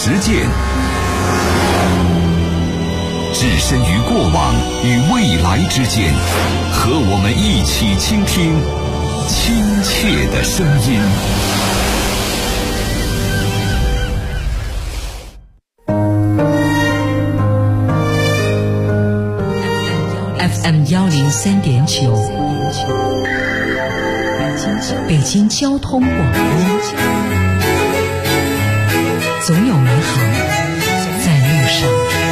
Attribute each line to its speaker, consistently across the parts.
Speaker 1: 实践，置身于过往与未来之间，和我们一起倾听亲切的声音。
Speaker 2: FM 103.9，北京交通广播，总有美好在路上。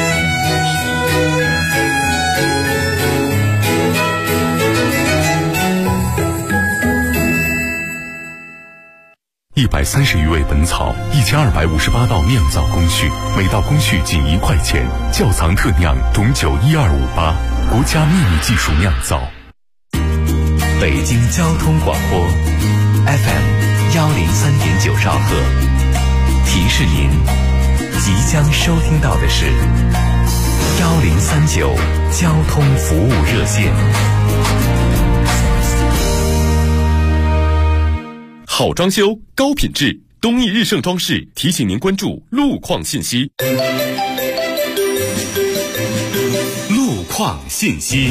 Speaker 3: 130余味本草，1258道酿造工序，每道工序仅1块钱。窖藏特酿种酒12588，国家秘密技术酿造。
Speaker 4: 北京交通广播 FM 103.9兆赫，提示您即将收听到的是1039交通服务热线。
Speaker 5: 好装修，高品质，东义日盛装饰提醒您关注路况信息。路况信息。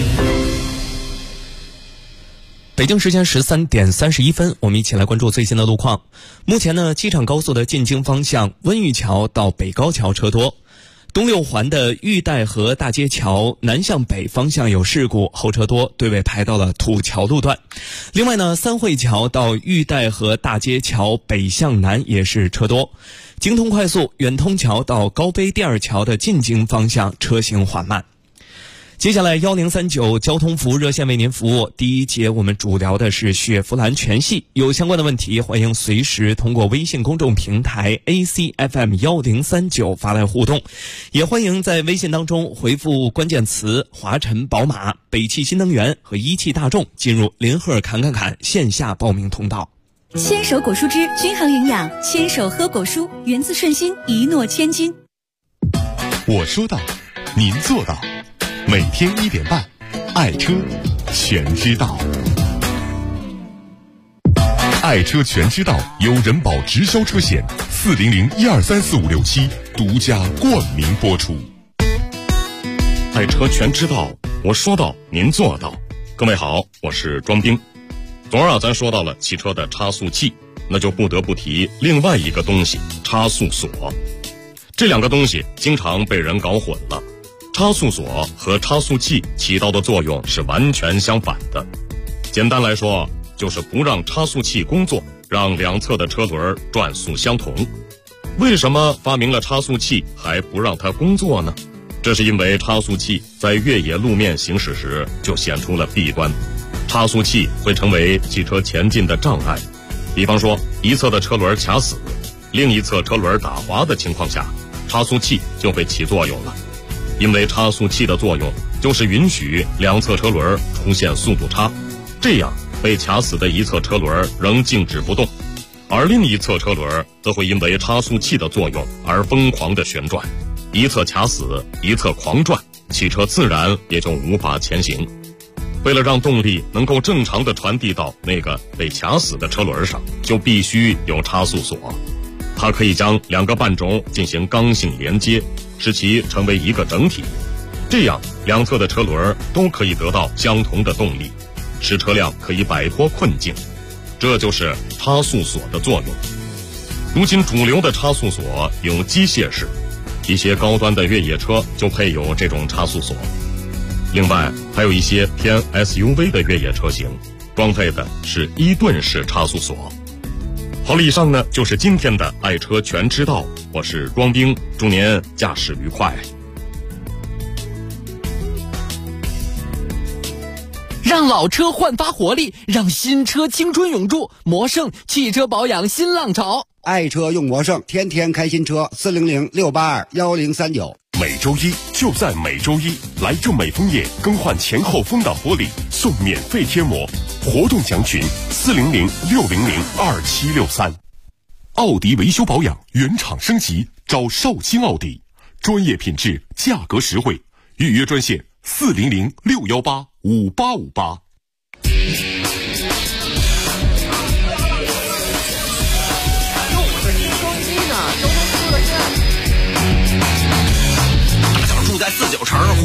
Speaker 6: 北京时间13点31分，我们一起来关注最新的路况。目前呢，机场高速的进京方向温榆桥到北高桥车多。东六环的玉带河大街桥南向北方向有事故，后车多，队尾排到了土桥路段。另外呢，三惠桥到玉带河大街桥北向南也是车多。京通快速远通桥到高碑第二桥的进京方向车行缓慢。接下来1039交通服务热线为您服务。第一节我们主聊的是雪佛兰全系，有相关的问题欢迎随时通过微信公众平台 ACFM 1039发来互动，也欢迎在微信当中回复关键词华晨宝马、北汽新能源和一汽大众，进入林赫侃线下报名通道。
Speaker 7: 牵手果蔬汁均衡营养，牵手喝果蔬，源自顺心，一诺千金。
Speaker 3: 我说到，您做到。每天1点半，爱车全知道。爱车全知道由人保直销车险400123456独家冠名播出。
Speaker 5: 爱车全知道，我说到您做到。各位好，我是庄兵。昨儿咱说到了汽车的差速器，那就不得不提另外一个东西——差速锁。这两个东西经常被人搞混了。差速锁和差速器起到的作用是完全相反的。简单来说，就是不让差速器工作，让两侧的车轮转速相同。为什么发明了差速器还不让它工作呢？这是因为差速器在越野路面行驶时就显出了弊端，差速器会成为汽车前进的障碍。比方说，一侧的车轮卡死，另一侧车轮打滑的情况下，差速器就会起作用了。因为差速器的作用就是允许两侧车轮出现速度差，这样被卡死的一侧车轮仍静止不动，而另一侧车轮则会因为差速器的作用而疯狂地旋转，一侧卡死，一侧狂转，汽车自然也就无法前行。为了让动力能够正常地传递到那个被卡死的车轮上，就必须有差速锁。它可以将两个半轴进行刚性连接，使其成为一个整体，这样两侧的车轮都可以得到相同的动力，使车辆可以摆脱困境。这就是差速锁的作用。如今主流的差速锁有机械式，一些高端的越野车就配有这种差速锁。另外还有一些偏 SUV 的越野车型装配的是1顿式差速锁。好了，以上呢就是今天的爱车全知道，我是庄兵，祝您驾驶愉快。
Speaker 8: 让老车焕发活力，让新车青春永驻。魔胜汽车保养新浪潮，
Speaker 9: 爱车用魔胜，天天开新车。400-682-1039。
Speaker 3: 每周一就在每周一，来正美枫叶更换前后风挡玻璃，送免费贴膜。活动详询400-600-2763。奥迪维修保养原厂升级，找绍兴奥迪，专业品质，价格实惠。预约专线400-618-5858。
Speaker 8: 用我的新装机呢，交通服务热线。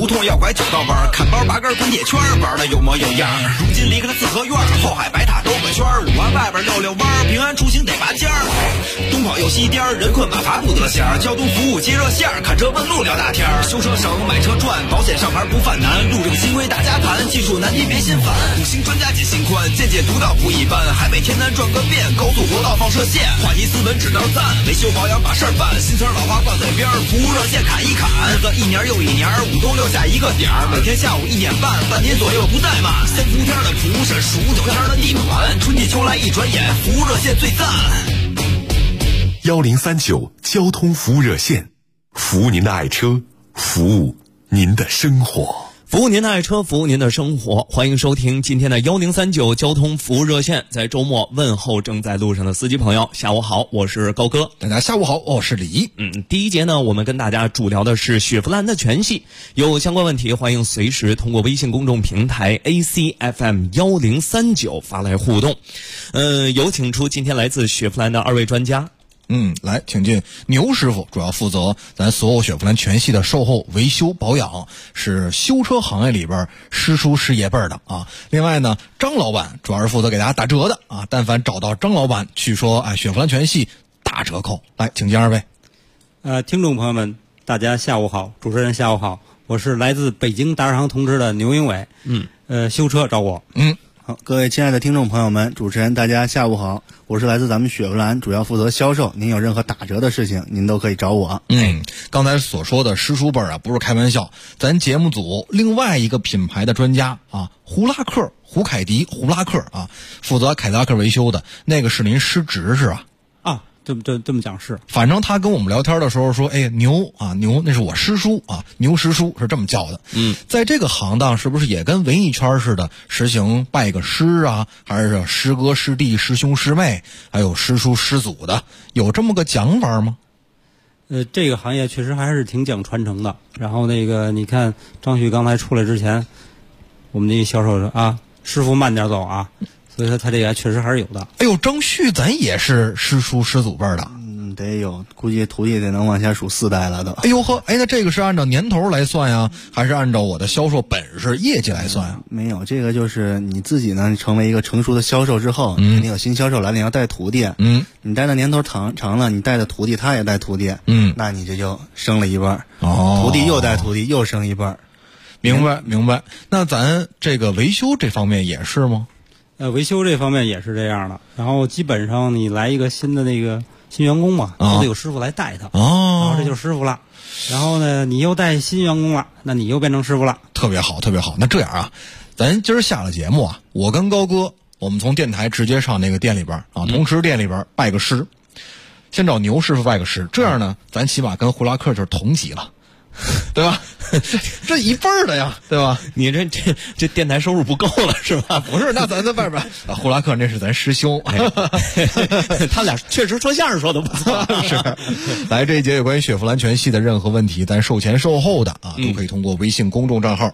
Speaker 10: 同要拐9道弯，看包8根滚铁圈，玩的有模有样。如今离开了四合院，后海白塔兜个圈，5环外边溜溜弯，平安出行得拔尖儿。东跑又西颠，人困马乏不得闲，交通服务接热线，看车问路聊大天。修车省，买车赚，保险上牌不犯难，路这个新规大家谈，技术难题别心烦。5星专家解心宽，见解独到不一般，海北天南转个遍，高速国道放射线，话题斯文指导赞，维修保养把事儿办，新词老话挂嘴边，服务热线砍一砍，日子一年又一年，5冬6夏一个点儿，每天下午1点半，半年左右不怠慢。3伏天的蒲是数9天的地暖，春季秋来一转眼，服务热线最赞。
Speaker 3: 1039交通服务热线，服务您的爱车，服务您的生活。
Speaker 6: 服务您的爱车，服务您的生活，欢迎收听今天的1039交通服务热线。在周末问候正在路上的司机朋友，下午好，我是高哥。
Speaker 11: 大家下午好，我是李。
Speaker 6: 第一节呢，我们跟大家主聊的是雪佛兰的全系，有相关问题欢迎随时通过微信公众平台 ACFM1039 发来互动。有请出今天来自雪佛兰的2位专家。
Speaker 11: 来，请进牛师傅，主要负责咱所有雪佛兰全系的售后维修保养，是修车行业里边师叔师爷辈的啊。另外呢，张老板主要是负责给大家打折的啊。但凡找到张老板去说，雪佛兰全系打折扣。来，请进2位。
Speaker 12: 听众朋友们，大家下午好，主持人下午好，我是来自北京大商通知的牛英伟。修车找我。
Speaker 13: 好，各位亲爱的听众朋友们，主持人大家下午好，我是来自咱们雪佛兰，主要负责销售，您有任何打折的事情您都可以找我。
Speaker 11: 刚才所说的师叔辈啊，不是开玩笑，咱节目组另外一个品牌的专家啊，胡拉克、胡凯迪、胡拉克啊，负责凯迪拉克维修的那个是您师侄是吧？
Speaker 12: 这么讲是，
Speaker 11: 反正他跟我们聊天的时候说，牛那是我师叔啊，牛师叔是这么叫的。在这个行当是不是也跟文艺圈似的，实行拜个师啊，还是师哥师弟师兄师妹，还有师叔师祖的，有这么个讲法吗？
Speaker 12: 这个行业确实还是挺讲传承的。然后你看张旭刚才出来之前，我们那销售说啊，师傅慢点走啊。所以说他这个确实还是有的。
Speaker 11: 张旭咱也是师叔师祖辈的。
Speaker 13: 得有，估计徒弟得能往下数4代了都。
Speaker 11: 那这个是按照年头来算呀，还是按照我的销售本事业绩来算呀？
Speaker 13: 没有，这个就是你自己呢成为一个成熟的销售之后，你有新销售来，你要带徒弟，你带的年头长了，你带的徒弟他也带徒弟，那你这就升了一半，徒弟又带徒弟又升一半。
Speaker 11: 明白。那咱这个维修这方面也是吗？
Speaker 12: 维修这方面也是这样的，然后基本上你来一个新的新员工嘛，都得有师傅来带他，然后这就是师傅了。然后呢，你又带新员工了，那你又变成师傅了。
Speaker 11: 特别好。那这样啊，咱今儿下了节目啊，我跟高哥，我们从电台直接上那个店里边啊，同时店里边拜个师，先找牛师傅拜个师，这样呢，咱起码跟胡拉克就是同级了。对吧？这一辈儿的呀，对吧？
Speaker 6: 你这电台收入不够了是吧？
Speaker 11: 不是，那咱在外边胡拉克那是咱师兄，
Speaker 6: 他俩确实说相声说的不错。
Speaker 11: 是，来这一节有关于雪佛兰全系的任何问题，咱售前售后的啊，都可以通过微信公众账号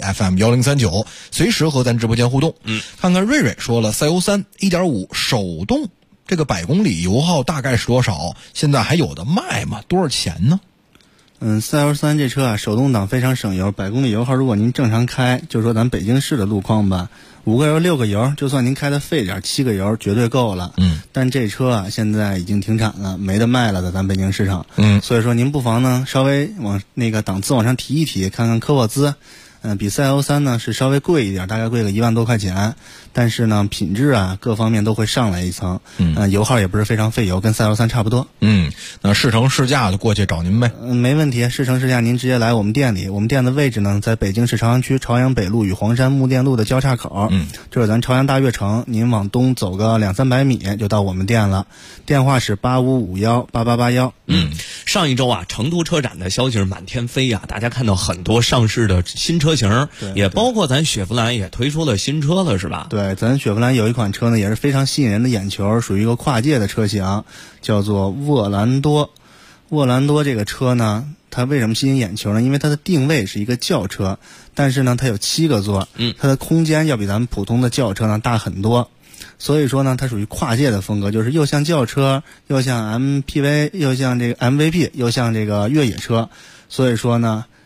Speaker 11: ACFM1039随时和咱直播间互动。看看瑞瑞说了，赛欧3 1.5 手动，这个100公里油耗大概是多少？现在还有的卖吗？多少钱呢？
Speaker 13: 赛欧3这车啊，手动挡非常省油，100公里油耗，如果您正常开，就说咱北京市的路况吧，5个油6个油，就算您开的费点，7个油绝对够了。但这车啊，现在已经停产了，没得卖了，在咱北京市场。所以说您不妨呢，稍微往那个档次往上提一提，看看科沃兹。比赛欧3呢是稍微贵一点，大概贵个1万多块钱，但是呢品质啊各方面都会上来一层，油耗也不是非常费油，跟赛欧3差不多。
Speaker 11: 那试乘试驾就过去找您呗。
Speaker 13: 没问题，试乘试驾您直接来我们店里，我们店的位置呢在北京市朝阳区朝阳北路与黄山木店路的交叉口，这是咱朝阳大悦城，您往东走个200-300米就到我们店了，电话是85518881。
Speaker 6: 上一周啊，成都车展的消息是满天飞啊，大家看到很多上市的新车型，也包括咱雪佛兰也推出了新车了，是吧？
Speaker 13: 对，咱雪佛兰有一款车呢，也是非常吸引人的眼球，属于一个跨界的车型，叫做沃兰多。沃兰多这个车呢，它为什么吸引眼球呢？因为它的定位是一个轿车，但是呢，它有7个座，它的空间要比咱们普通的轿车呢大很多。所以说呢，它属于跨界的风格，就是又像轿车，又像 MPV， 又像这个 MVP， 又像这个越野车。所以说呢，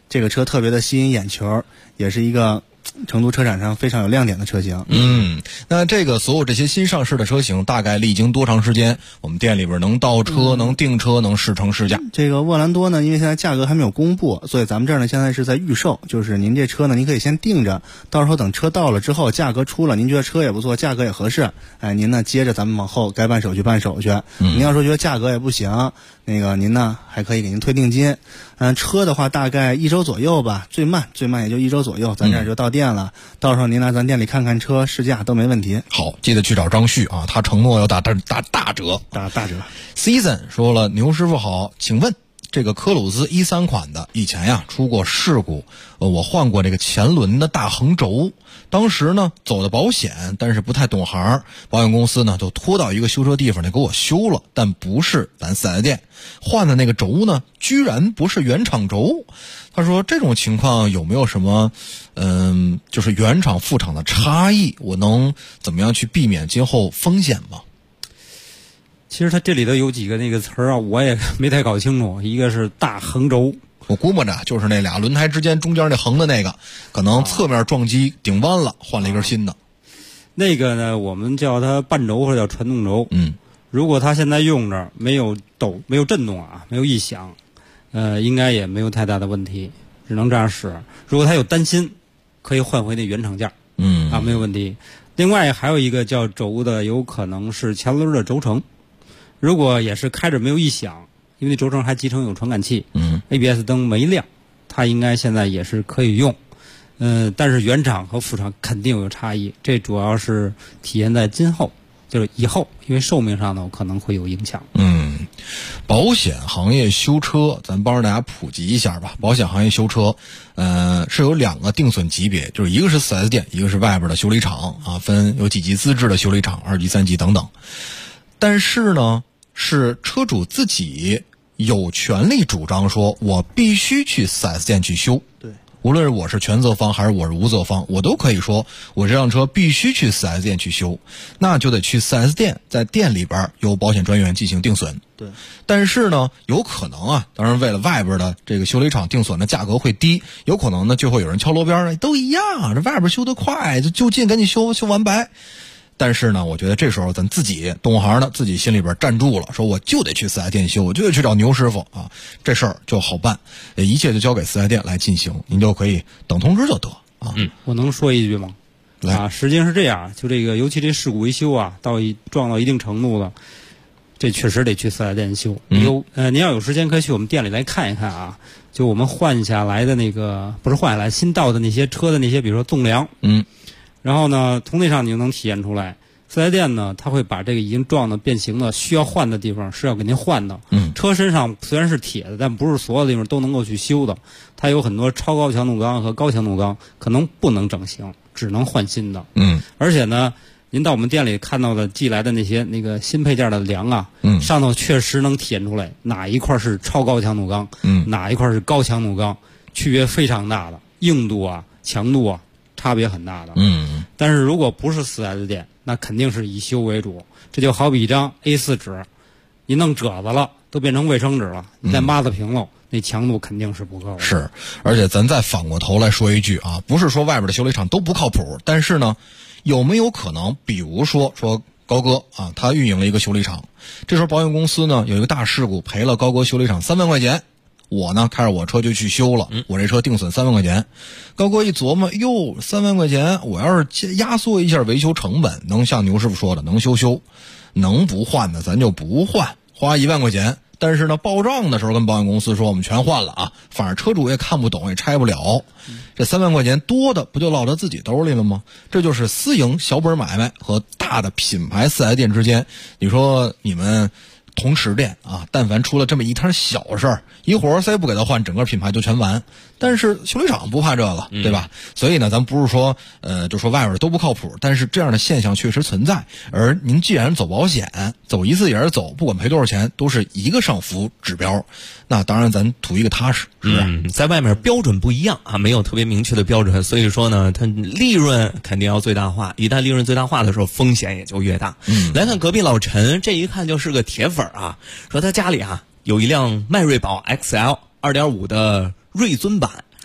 Speaker 13: 这个车特别的吸引眼球，也是一个成都车展上非常有亮点的车型。
Speaker 11: 那这个所有这些新上市的车型，大概历经多长时间，我们店里边能到车、能订车、能试乘试驾？
Speaker 13: 这个沃兰多呢，因为现在价格还没有公布，所以咱们这儿呢现在是在预售，就是您这车呢，您可以先订着，到时候等车到了之后，价格出了，您觉得车也不错，价格也合适，您呢接着咱们往后该办手续办手续。您要说觉得价格也不行，那个您呢还可以给您退定金。车的话大概1周左右吧，最慢也就1周左右，咱这儿就到店了。到时候您来咱店里看看车试驾都没问题。
Speaker 11: 好，记得去找张旭啊，他承诺要打大折。Season 说了，牛师傅好，请问这个科鲁兹13款的以前呀出过事故，我换过这个前轮的大横轴，当时呢走的保险，但是不太懂行，保险公司呢就拖到一个修车地方给我修了，但不是咱4S店换的那个轴呢，居然不是原厂轴。他说这种情况有没有什么就是原厂副厂的差异，我能怎么样去避免今后风险吗？
Speaker 12: 其实它这里头有几个那个词儿啊，我也没太搞清楚。一个是大横轴，
Speaker 11: 我估摸着就是那俩轮胎之间中间那横的那个，可能侧面撞击顶弯了，换了一根新的。
Speaker 12: 那个呢，我们叫它半轴或者叫传动轴。如果它现在用着没有抖、没有震动啊，没有异响，应该也没有太大的问题，只能这样使。如果它有担心，可以换回那原厂件。没有问题。另外还有一个叫轴的，有可能是前轮的轴承。如果也是开着没有异响，因为轴承还集成有传感器，ABS 灯没亮，它应该现在也是可以用。但是原厂和副厂肯定有差异，这主要是体现在今后，就是以后，因为寿命上呢可能会有影响。
Speaker 11: 保险行业修车，咱帮着大家普及一下吧。保险行业修车，是有2个定损级别，就是一个是4S店，一个是外边的修理厂啊，分有几级资质的修理厂，2级、3级等等。但是呢，是车主自己有权利主张说，我必须去 4S 店去修。
Speaker 13: 对，
Speaker 11: 无论是我是全责方还是我是无责方，我都可以说我这辆车必须去 4S 店去修，那就得去 4S 店，在店里边由保险专员进行定损。
Speaker 13: 对，
Speaker 11: 但是呢，有可能啊，当然为了外边的这个修理厂定损的价格会低，有可能呢就会有人敲锣边，都一样，这外边修得快，就近赶紧修完白。但是呢，我觉得这时候咱自己懂行的，自己心里边站住了，说我就得去4S店修，我就得去找牛师傅啊，这事儿就好办，一切就交给4S店来进行，您就可以等通知就得啊。
Speaker 12: 我能说一句吗？实际上是这样，就这个，尤其这事故维修啊，撞到一定程度了，这确实得去4S店修。您要有时间可以去我们店里来看一看啊。就我们换下来的那个，不是换下来，新到的那些车的那些，比如说纵梁，然后呢，从那上你就能体现出来，4S店呢，他会把这个已经撞的变形的需要换的地方是要给您换的。车身上虽然是铁的，但不是所有的地方都能够去修的。它有很多超高强度钢和高强度钢，可能不能整形，只能换新的。而且呢，您到我们店里看到的寄来的那个新配件的梁啊，上头确实能体现出来哪一块是超高强度钢，哪一块是高强度钢，区别非常大的，硬度啊、强度啊。差别很大的。但是如果不是4S店，那肯定是以修为主。这就好比一张 A4 纸，你弄褶子了，都变成卫生纸了，你再抹子平了，那强度肯定是不够的。
Speaker 11: 是，而且咱再反过头来说一句啊，不是说外边的修理厂都不靠谱，但是呢，有没有可能，比如说高哥啊，他运营了一个修理厂，这时候保险公司呢有一个大事故，赔了高哥修理厂3万块钱。我呢开着我车就去修了，我这车定损3万块钱。高哥一琢磨，哟，3万块钱，我要是压缩一下维修成本，能像牛师傅说的，能修，能不换的咱就不换，花1万块钱。但是呢，报账的时候跟保险公司说我们全换了啊，反正车主也看不懂，也拆不了。这3万块钱多的不就落到自己兜里了吗？这就是私营小本买卖和大的品牌4S店之间，你说你们同池店啊，但凡出了这么一摊小事儿，一活塞不给他换，整个品牌就全完。但是修理厂不怕这个，对吧？所以呢，咱不是说就说外边都不靠谱，但是这样的现象确实存在。而您既然走保险，走一次也是走，不管赔多少钱，都是一个上浮指标。那当然咱图一个踏实，是吧？
Speaker 6: 在外面标准不一样啊，没有特别明确的标准，所以说呢，它利润肯定要最大化。一旦利润最大化的时候，风险也就越大。来看隔壁老陈，这一看就是个铁粉啊，说他家里啊有一辆迈锐宝 XL 2.5的锐尊版，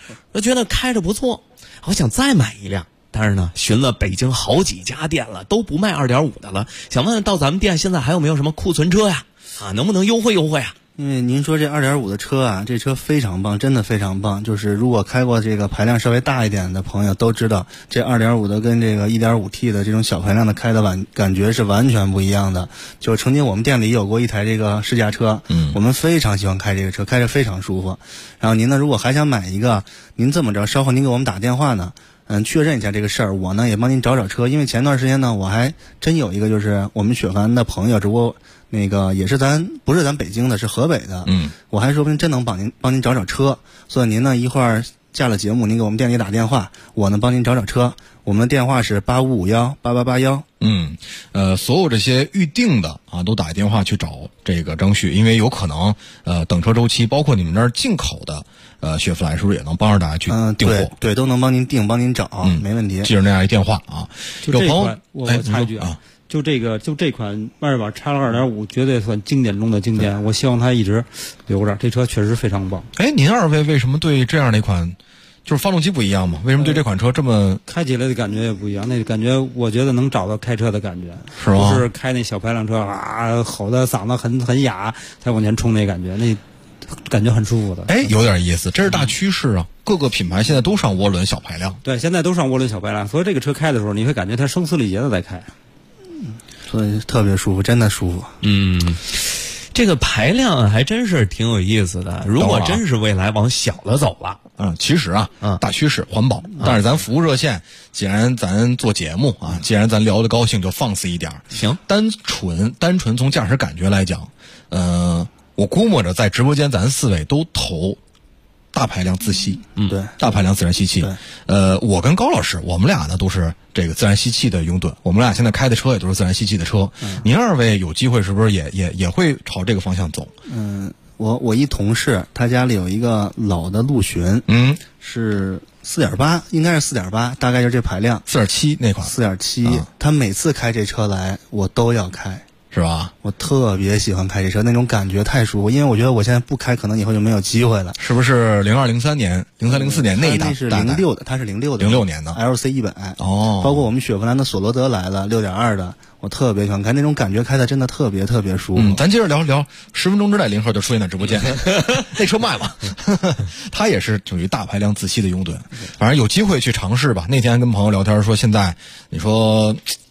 Speaker 6: 我觉得开着不错，我想再买一辆。但是呢，寻了北京好几家店了，都不卖2.5的了。想问问到咱们店现在还有没有什么库存车呀？能不能优惠优惠啊？
Speaker 13: 因为您说这2.5的车啊，这车非常棒，真的非常棒。就是如果开过这个排量稍微大一点的朋友都知道，这2.5的跟这个 1.5T 的这种小排量的开的感觉是完全不一样的。就曾经我们店里有过一台这个试驾车，我们非常喜欢开这个车，开着非常舒服。然后您呢，如果还想买一个，您这么着，稍后您给我们打电话呢，确认一下这个事儿，我呢也帮您找找车。因为前段时间呢，我还真有一个就是我们雪佛兰的朋友，只不过那个也是不是咱北京的，是河北的。我还说不定真能帮您找找车。所以您呢一会儿下了节目，您给我们店里打电话，我呢帮您找找车。我们的电话是85518881。
Speaker 11: 所有这些预定的都打电话去找这个张旭，因为有可能等车周期，包括你们那儿进口的雪佛兰是不是也能帮着大家去订货？
Speaker 13: 对，都能帮您订，帮您找，没问题。
Speaker 11: 记着那样一电话啊。
Speaker 12: 就这款，我插一句啊。就这款迈锐宝叉2.5绝对算经典中的经典，我希望它一直留着。这车确实非常棒。
Speaker 11: 您二位为什么对这样的一款，就是发动机不一样吗？为什么对这款车这么
Speaker 12: 开起来的感觉也不一样？那感觉我觉得能找到开车的感觉，
Speaker 11: 是吗？
Speaker 12: 不是开那小排量车吼的嗓子很哑才往前冲那感觉，那感觉很舒服的。
Speaker 11: 有点意思，这是大趋势啊！各个品牌现在都上涡轮小排量。
Speaker 12: 对，现在都上涡轮小排量，所以这个车开的时候，你会感觉它声嘶力竭的在开。
Speaker 13: 所以特别舒服，真的舒服。
Speaker 6: 这个排量还真是挺有意思的。如果真是未来往小了走了，
Speaker 11: 其实大趋势环保，但是咱服务热线，既然咱做节目既然咱聊得高兴，就放肆一点。
Speaker 6: 行，
Speaker 11: 单纯从驾驶感觉来讲，我估摸着在直播间咱4位都投大排量自吸，
Speaker 13: 对，
Speaker 11: 大排量自然吸气。我跟高老师，我们俩呢都是这个自然吸气的拥趸，我们俩现在开的车也都是自然吸气的车。您二位有机会是不是也会朝这个方向走？
Speaker 13: 我一同事他家里有一个老的陆巡，是4.8，应该是4.8，大概就是这排量。
Speaker 11: 4.7那款
Speaker 13: 4.7，他每次开这车来，我都要开。
Speaker 11: 是吧？
Speaker 13: 我特别喜欢开这车，那种感觉太舒服。因为我觉得我现在不开，可能以后就没有机会了。
Speaker 11: 是不是02、03年、03、04年那一代？
Speaker 13: 那是06的，它是06的。
Speaker 11: 06年的
Speaker 13: LC100。包括我们雪佛兰的索罗德来了6.2的，我特别喜欢开，那种感觉开的真的特别特别舒服。
Speaker 11: 咱接着聊10分钟之内林鹤就出现在直播间，那车卖了。他也是属于大排量自吸的拥趸，反正有机会去尝试吧。那天跟朋友聊天说，现在你说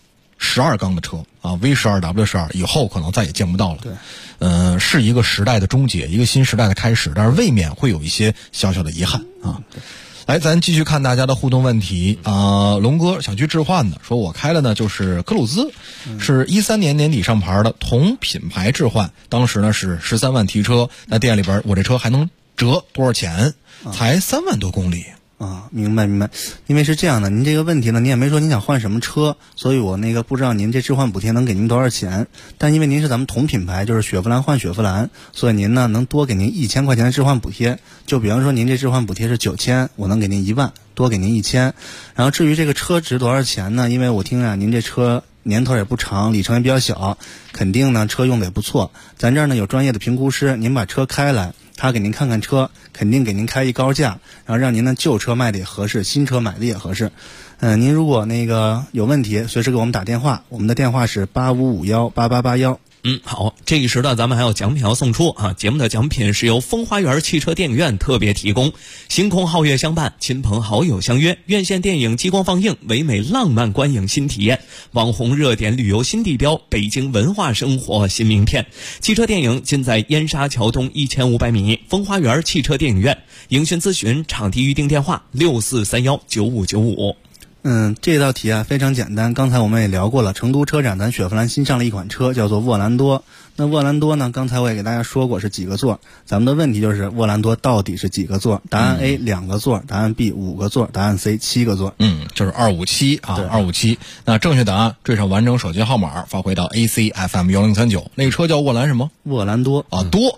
Speaker 11: 12缸的车V12 W12 以后可能再也见不到了。
Speaker 13: 对，
Speaker 11: 是一个时代的终结，一个新时代的开始，但是未免会有一些小小的遗憾啊。来，咱继续看大家的互动问题龙哥想去置换的，说我开了呢就是科鲁兹，是13年年底上牌的，同品牌置换，当时呢是13万提车，那店里边我这车还能折多少钱？才3万多公里。
Speaker 13: 明白。因为是这样的，您这个问题呢，您也没说您想换什么车，所以我不知道您这置换补贴能给您多少钱。但因为您是咱们同品牌，就是雪佛兰换雪佛兰，所以您呢能多给您1000块钱的置换补贴。就比方说您这置换补贴是9000，我能给您1万，多给您1000。然后至于这个车值多少钱呢？因为我听您这车年头也不长，里程也比较小，肯定呢车用的也不错。咱这儿呢有专业的评估师，您把车开来，他给您看看车，肯定给您开一高价，然后让您的旧车卖的也合适，新车买的也合适。您如果有问题，随时给我们打电话，我们的电话是85518881。
Speaker 6: 好，这一时段咱们还有奖品要送出节目的奖品是由风花园汽车电影院特别提供，星空皓月相伴，亲朋好友相约，院线电影激光放映，唯美浪漫观影新体验，网红热点旅游新地标，北京文化生活新名片。汽车电影尽在燕莎桥东1500米风花园汽车电影院，影讯咨询场地预订电话64319595。
Speaker 13: 这道题非常简单。刚才我们也聊过了，成都车展咱雪佛兰新上了一款车，叫做沃兰多。那沃兰多呢，刚才我也给大家说过是几个座，咱们的问题就是沃兰多到底是几个座？答案 A 2个座，答案 B 5个座，答案 C 7个座。
Speaker 11: 就是257257。那正确答案缀上完整手机号码发回到 ACFM1039。那个车叫沃兰什么？
Speaker 13: 沃兰多
Speaker 11: 多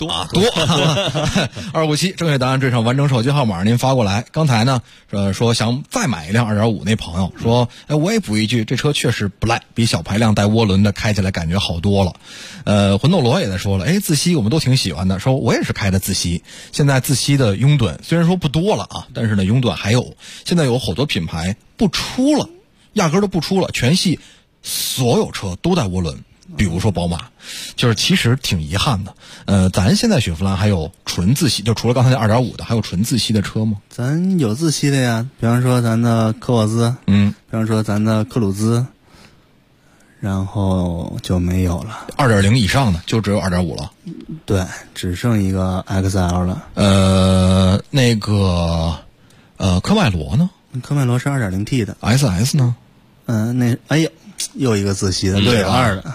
Speaker 11: 257，正确答案缀上完整手机号码您发过来。刚才呢说想再买一辆2.5，那朋友说我也补一句，这车确实不赖，比小排量带涡轮的开起来感觉好多了。 魂斗罗也在说了，自吸我们都挺喜欢的，说我也是开的自吸，现在自吸的拥趸虽然说不多了啊，但是呢拥趸还有，现在有好多品牌不出了，压根儿都不出了，全系所有车都带涡轮，比如说宝马，就是其实挺遗憾的。咱现在雪佛兰还有纯自吸，就除了刚才那 2.5 的，还有纯自吸的车吗？
Speaker 13: 咱有自吸的呀，比方说咱的科沃兹，比方说咱的克鲁兹，然后就没有了。
Speaker 11: 2.0 以上的就只有 2.5 了。
Speaker 13: 对，只剩一个 XL 了。
Speaker 11: 那个科迈罗呢？
Speaker 13: 科迈罗是 2.0T 的。
Speaker 11: SS 呢？
Speaker 13: 又一个自吸的6.2的。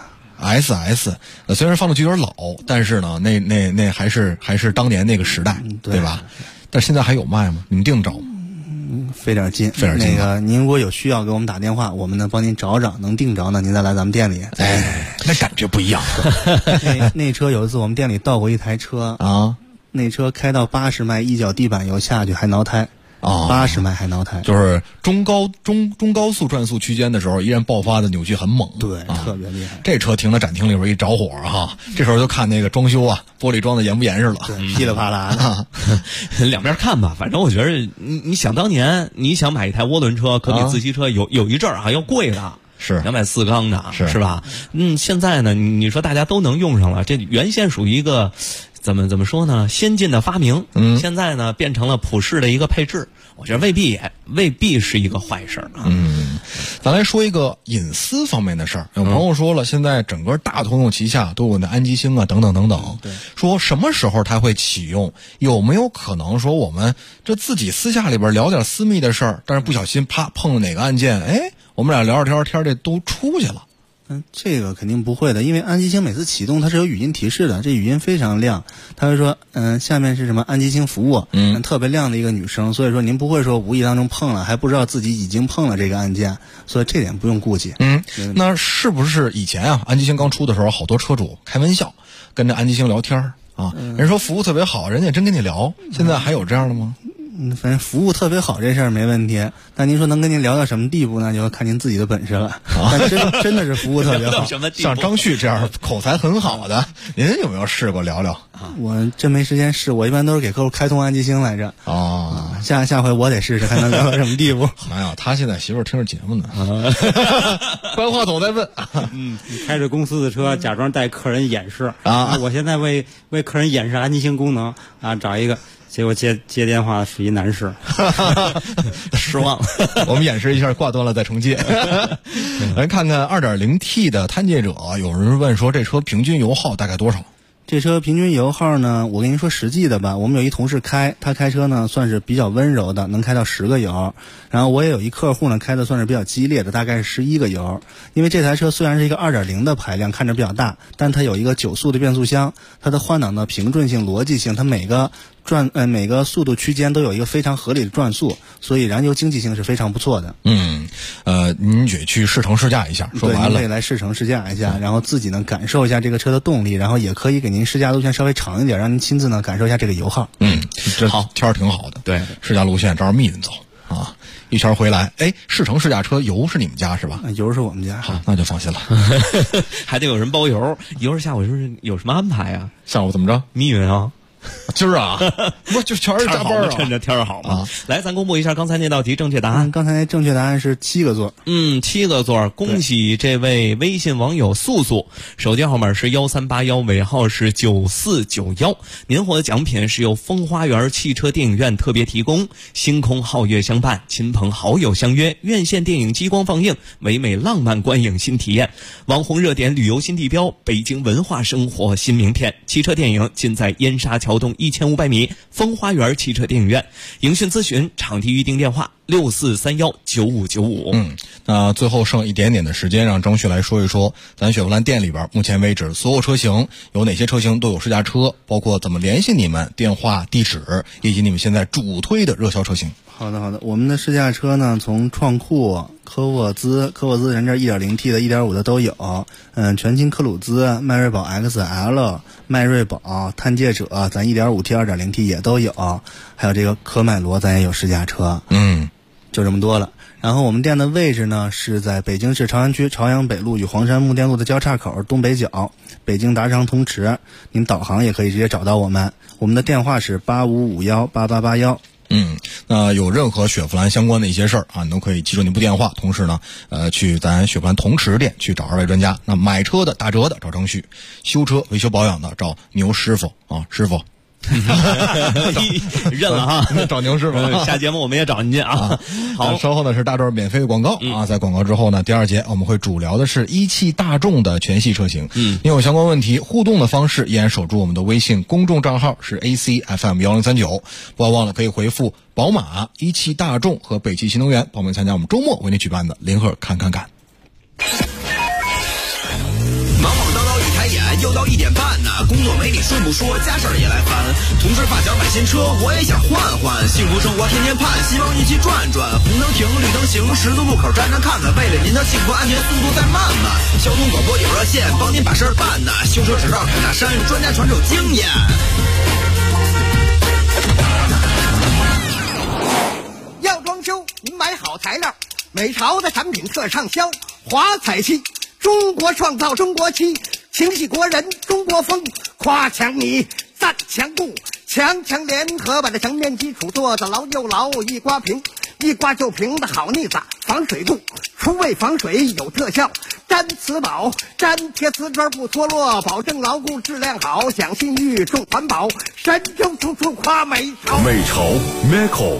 Speaker 11: SS 虽然放的就有点老，但是呢，那还是当年那个时代，对吧？但是现在还有卖吗？你们定找？
Speaker 13: 费点劲。那个您如果有需要给我们打电话，我们呢帮您找找，能定着呢，您再来咱们店里。
Speaker 11: 那感觉不一样。
Speaker 13: 那车有一次我们店里到过一台车
Speaker 11: 啊，
Speaker 13: 那车开到80迈，一脚地板油下去还挠胎。80迈还挠胎，
Speaker 11: 就是中高速转速区间的时候，依然爆发的扭矩很猛，
Speaker 13: 对，特别厉害。
Speaker 11: 这车停到展厅里边一着火哈，这时候就看那个装修啊，玻璃装的严不严实了，
Speaker 13: 对，噼里啪啦的。
Speaker 6: 两边看吧，反正我觉得你想当年你想买一台涡轮车，可比自吸车有一阵儿要贵的。
Speaker 11: 是
Speaker 6: 240缸的，是吧？现在呢，你说大家都能用上了，这原先属于一个怎么说呢？先进的发明，现在呢变成了普世的一个配置，我觉得未必是一个坏事啊。
Speaker 11: 咱来说一个隐私方面的事儿。有朋友说了，现在整个大通用旗下都有那安吉星啊，等等等等。
Speaker 13: 对，
Speaker 11: 说什么时候它会启用？有没有可能说我们这自己私下里边聊点私密的事儿，但是不小心啪碰了哪个按键，我们俩聊着天这都出去了。
Speaker 13: 这个肯定不会的，因为安吉星每次启动它是有语音提示的，这语音非常亮，它会说下面是什么安吉星服务，特别亮的一个女生，所以说您不会说无意当中碰了还不知道自己已经碰了这个按键，所以这点不用顾忌。
Speaker 11: 那是不是以前啊安吉星刚出的时候，好多车主开玩笑跟着安吉星聊天啊，人说服务特别好，人家也真跟你聊，现在还有这样的吗？
Speaker 13: 反正服务特别好这事儿没问题，但您说能跟您聊到什么地步呢？就要看您自己的本事了。但真的是服务特别好，
Speaker 11: 像张旭这样口才很好的，您有没有试过聊聊？
Speaker 13: 我真没时间试，我一般都是给客户开通安吉星来着。下回我得试试，看能聊到什么地步。
Speaker 11: 哎呀，他现在媳妇儿听着节目呢，关话筒在问。
Speaker 12: 你开着公司的车，假装带客人演示啊！我现在为客人演示安吉星功能啊，找一个。结果接电话是一男士，
Speaker 6: 失望了。
Speaker 11: 我们演示一下，挂断了再重接。来看看 2.0T 的探界者，有人问说这车平均油耗大概多少？
Speaker 13: 这车平均油耗呢，我跟您说实际的吧，我们有一同事他开车呢算是比较温柔的，能开到10个油。然后我也有一客户呢开的算是比较激烈的，大概是11个油。因为这台车虽然是一个 2.0 的排量，看着比较大，但它有一个9速的变速箱，它的换挡的平顺性、逻辑性，它每个速度区间都有一个非常合理的转速，所以燃油经济性是非常不错的。
Speaker 11: 您也去试乘试驾一下，说白了，
Speaker 13: 您可以来试乘试驾一下，然后自己呢感受一下这个车的动力，然后也可以给您试驾路线稍微长一点，让您亲自呢感受一下这个油耗。
Speaker 11: 这天儿挺好的。
Speaker 6: 对，
Speaker 11: 试驾路线照着密云走啊，一圈回来，试乘试驾车油是你们家是吧？
Speaker 13: 油是我们家。
Speaker 11: 好，那就放心了。
Speaker 6: 还得有人包油，一会儿下午是有什么安排啊？
Speaker 11: 下午怎么着？
Speaker 6: 密云啊。
Speaker 11: 今儿啊，不就全是加班啊？
Speaker 6: 趁着天儿好嘛。来，咱公布一下刚才那道题正确答案。
Speaker 13: 刚才正确答案是7个座。
Speaker 6: 7个座，恭喜这位微信网友素素，手机号码是1381，尾号是9491。您获的奖品是由风花园汽车电影院特别提供，星空皓月相伴，亲朋好友相约，院线电影激光放映，唯美浪漫观影新体验，网红热点旅游新地标，北京文化生活新名片。汽车电影尽在燕莎桥东1500米风花园汽车电影院。营讯咨询场地预订电话64319595。
Speaker 11: 那最后剩一点点的时间，让张旭来说一说咱雪佛兰店里边目前为止所有车型有哪些车型都有试驾车，包括怎么联系你们，电话地址，以及你们现在主推的热销车型。
Speaker 13: 好的，我们的试驾车呢，从创酷、科沃兹咱这 1.0T 的、1.5的都有，全新科鲁兹、迈锐宝 XL、迈锐宝、探界者，咱 1.5T、2.0T 也都有，还有这个科迈罗咱也有试驾车。 就这么多了。然后我们店的位置呢是在北京市朝阳区朝阳北路与黄山木店路的交叉口东北角，北京达昌通驰。您导航也可以直接找到我们，我们的电话是85518881。
Speaker 11: 那有任何雪佛兰相关的一些事儿啊，你都可以记住那部电话，同时呢，去咱雪佛兰同驰店去找2位专家。那买车的打折的找程序，修车维修保养的找牛师傅啊，师傅。
Speaker 6: 认了哈，
Speaker 11: 找牛师傅。
Speaker 6: 下节目我们也找您去啊。
Speaker 11: 好，稍后呢是大段免费的广告啊，在广告之后呢，第2节我们会主聊的是一汽大众的全系车型。您有相关问题互动的方式依然守住我们的微信公众账号是 ACFM1039，不要忘了可以回复宝马、一汽大众和北汽新能源报名参加我们周末为您举办的联合看。
Speaker 10: 忙忙叨叨一抬眼，又到1点半呢。工作没你顺不说，家事儿也来烦。同事发小买新车，我也想换换。幸福生活天天盼，希望一起转转。红灯停，绿灯行，十字路口站站看看。为了您的幸福安全，速度再慢慢。交通广播有热线，帮您把事儿办呢。修车只绕凯大山，专家传授经验。
Speaker 14: 要装修，您买好材料，美朝的产品特畅销，华彩漆。中国创造中国漆，情系国人中国风，夸强你赞强固，强强联合把这墙面基础做得牢又牢，一刮平一刮就平的好腻子，防水度除味防水有特效，粘瓷宝粘贴瓷砖不脱落，保证牢固质量好，讲信誉重环保，神州处处夸美朝。
Speaker 3: 美朝 Meco。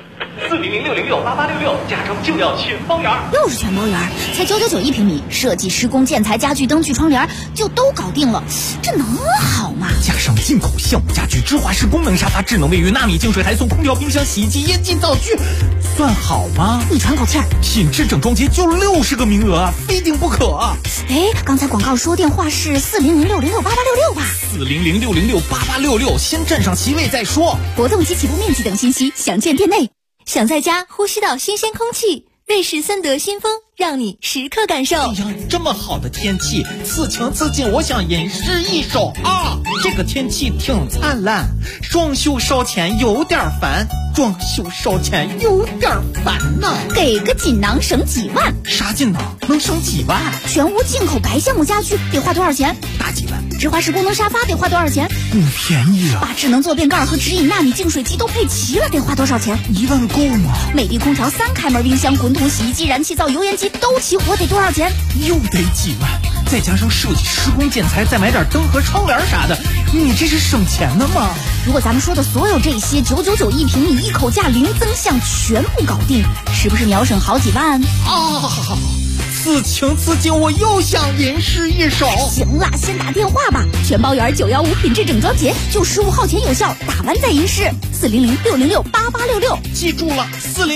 Speaker 15: 400-606-8866，加州就要全包圆，
Speaker 16: 又是全包圆，才999一平米，设计、施工、建材、家具、灯具、窗帘就都搞定了，这能好吗？
Speaker 8: 加上进口项目家具、芝华士功能沙发、智能卫浴、纳米净水台、送空调、冰箱、洗衣机、烟禁灶具，算好吗？
Speaker 16: 你喘口气儿，
Speaker 8: 品质整装节就60个名额啊，非订不可啊！
Speaker 16: 哎，刚才广告说电话是400-606-8866吧
Speaker 8: ？400-606-8866，先占上席位再说。
Speaker 7: 活动及起步面积等信息详见店内。想在家呼吸到新鲜空气，瑞士森德新风让你时刻感受。
Speaker 8: 哎呀，这么好的天气，此情此景，我想吟诗一首啊！这个天气挺灿烂，装修烧钱有点烦，装修烧钱有点烦呐。
Speaker 16: 给个锦囊省几万？
Speaker 8: 啥锦囊能省几万？
Speaker 16: 全屋进口白橡木家具得花多少钱？
Speaker 8: 大几万。
Speaker 16: 芝华士功能沙发得花多少钱？
Speaker 8: 不便宜啊！
Speaker 16: 把智能坐便盖和直饮纳米净水机都配齐了，得花多少钱
Speaker 8: ？1万够吗？
Speaker 16: 美的空调、3开门冰箱、滚筒洗衣机、燃气灶、油烟机都齐活，得多少钱？
Speaker 8: 又得几万，再加上设计、施工、建材，再买点灯和窗帘啥的，你这是省钱的吗？
Speaker 16: 如果咱们说的所有这些999一平米，一口价零增项，全部搞定，是不是秒省好几万？
Speaker 8: 此情此景，我又想吟诗一首。
Speaker 16: 行啦，先打电话吧，全包圆915品质整装节，就15号前有效，打完再吟诗。400-606-8866，
Speaker 8: 记住了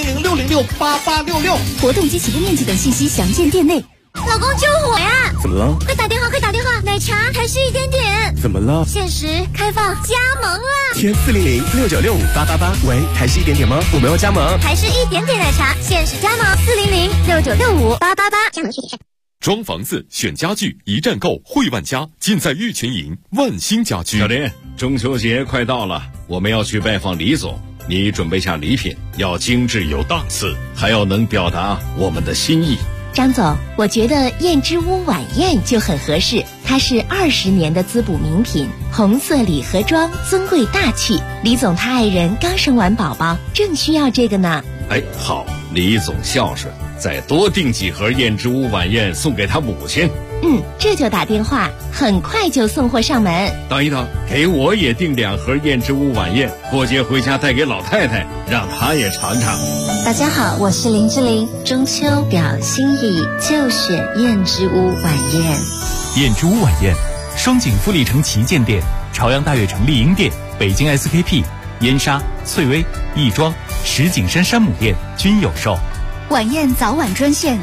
Speaker 8: ，400-606-8866。
Speaker 16: 活动及起步面积等信息详见店内。
Speaker 17: 老公救火呀！
Speaker 18: 怎么了？
Speaker 17: 快打电话，快打电话！奶茶还是1点点。
Speaker 18: 怎么了？
Speaker 17: 限时开放加盟了。
Speaker 18: 填400-696-5888。喂，还是1点点吗？我们要加盟。
Speaker 17: 还是1点点奶茶，限时加盟400-6965-888。加盟具体
Speaker 3: 装房子选家具一站购汇万家，尽在玉泉营万兴家居。
Speaker 19: 小林，中秋节快到了，我们要去拜访李总，你准备下礼品，要精致有档次，还要能表达我们的心意。
Speaker 20: 张总，我觉得燕之屋晚宴就很合适，它是20年的滋补名品，红色礼盒装，尊贵大气。李总他爱人刚生完宝宝，正需要这个呢。
Speaker 19: 哎，好，李总孝顺，再多订几盒燕之屋晚宴送给他母亲。
Speaker 20: 这就打电话，很快就送货上门。
Speaker 19: 等一等，给我也订2盒燕之屋晚宴，过节回家带给老太太，让她也尝尝。
Speaker 20: 大家好，我是林志玲，中秋表心意就选燕之屋晚宴。
Speaker 21: 燕之屋晚宴，双井富力城旗舰店、朝阳大悦城丽婴店、北京 SKP、燕莎、翠微、亦庄、石景山山姆店均有售。
Speaker 7: 晚宴早晚专线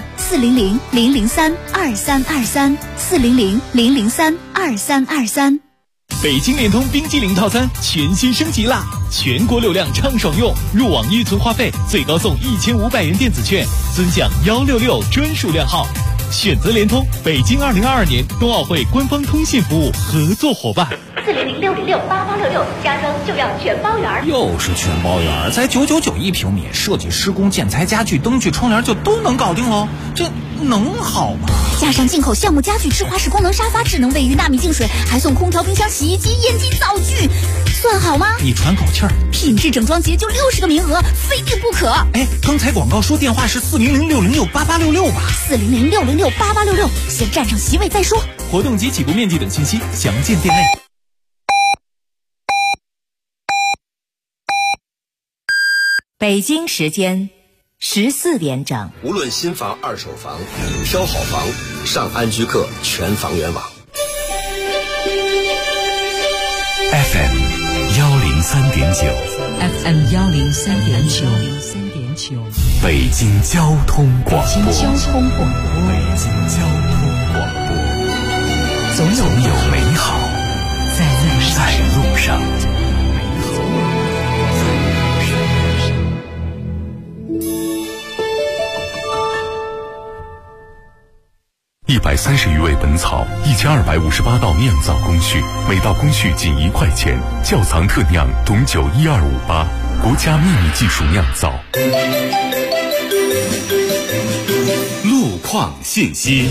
Speaker 7: 400-003-2323 400-003-2323。
Speaker 21: 北京联通冰激凌套餐全新升级啦！全国流量畅爽用，入网预存话费最高送1500元电子券，尊享166专属靓号。选择联通，北京2022年冬奥会官方通信服务合作伙伴。
Speaker 17: 400-606-8866，家装就要全包圆。
Speaker 8: 又是全包圆，才999一平米，设计、施工、建材、家具、灯具、窗帘就都能搞定喽，这能好吗？
Speaker 16: 加上进口橡木家具、智华式功能沙发、智能卫浴、纳米净水，还送空调、冰箱、洗衣机、烟机、灶具，算好吗？
Speaker 8: 你喘口气儿，
Speaker 16: 品质整装节就60个名额，非订不可。
Speaker 8: 哎，刚才广告说电话是400-606-8866吧
Speaker 16: ？400-606-8866，先占上席位再说。
Speaker 21: 活动及起步面积等信息详见店内。
Speaker 2: 北京时间14点整。
Speaker 1: 无论新房、二手房，挑好房，上安居客全房源网。
Speaker 4: FM 103.9
Speaker 2: FM 103.9
Speaker 4: 北京交通广播。
Speaker 2: 北京交通广播。总有
Speaker 4: 美好在路上。
Speaker 3: 130余味本草，1258道酿造工序，每道工序仅1块钱。窖藏特酿董酒12588，国家秘密技术酿造。
Speaker 4: 路况信息。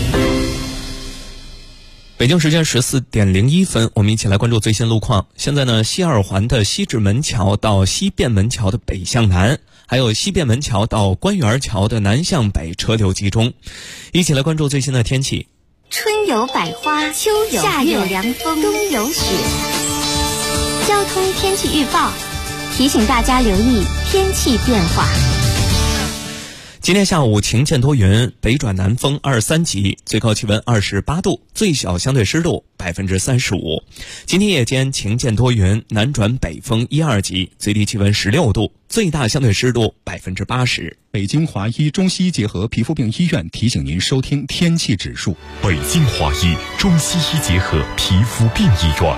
Speaker 6: 北京时间14点01分，我们一起来关注最新路况。现在呢，西二环的西直门桥到西便门桥的北向南，还有西便门桥到官园桥的南向北车流集中。一起来关注最新的天气。
Speaker 17: 春有百花，秋有夏有凉风，冬有雪。交通天气预报提醒大家留意天气变化。
Speaker 6: 今天下午晴间多云，北转南风23级，最高气温28度，最小相对湿度35%。今天夜间晴间多云，南转北风12级，最低气温16度，最大相对湿度80%。
Speaker 22: 北京华医中西医结合皮肤病医院提醒您收听天气指数。
Speaker 3: 北京华医中西医结合皮肤病医院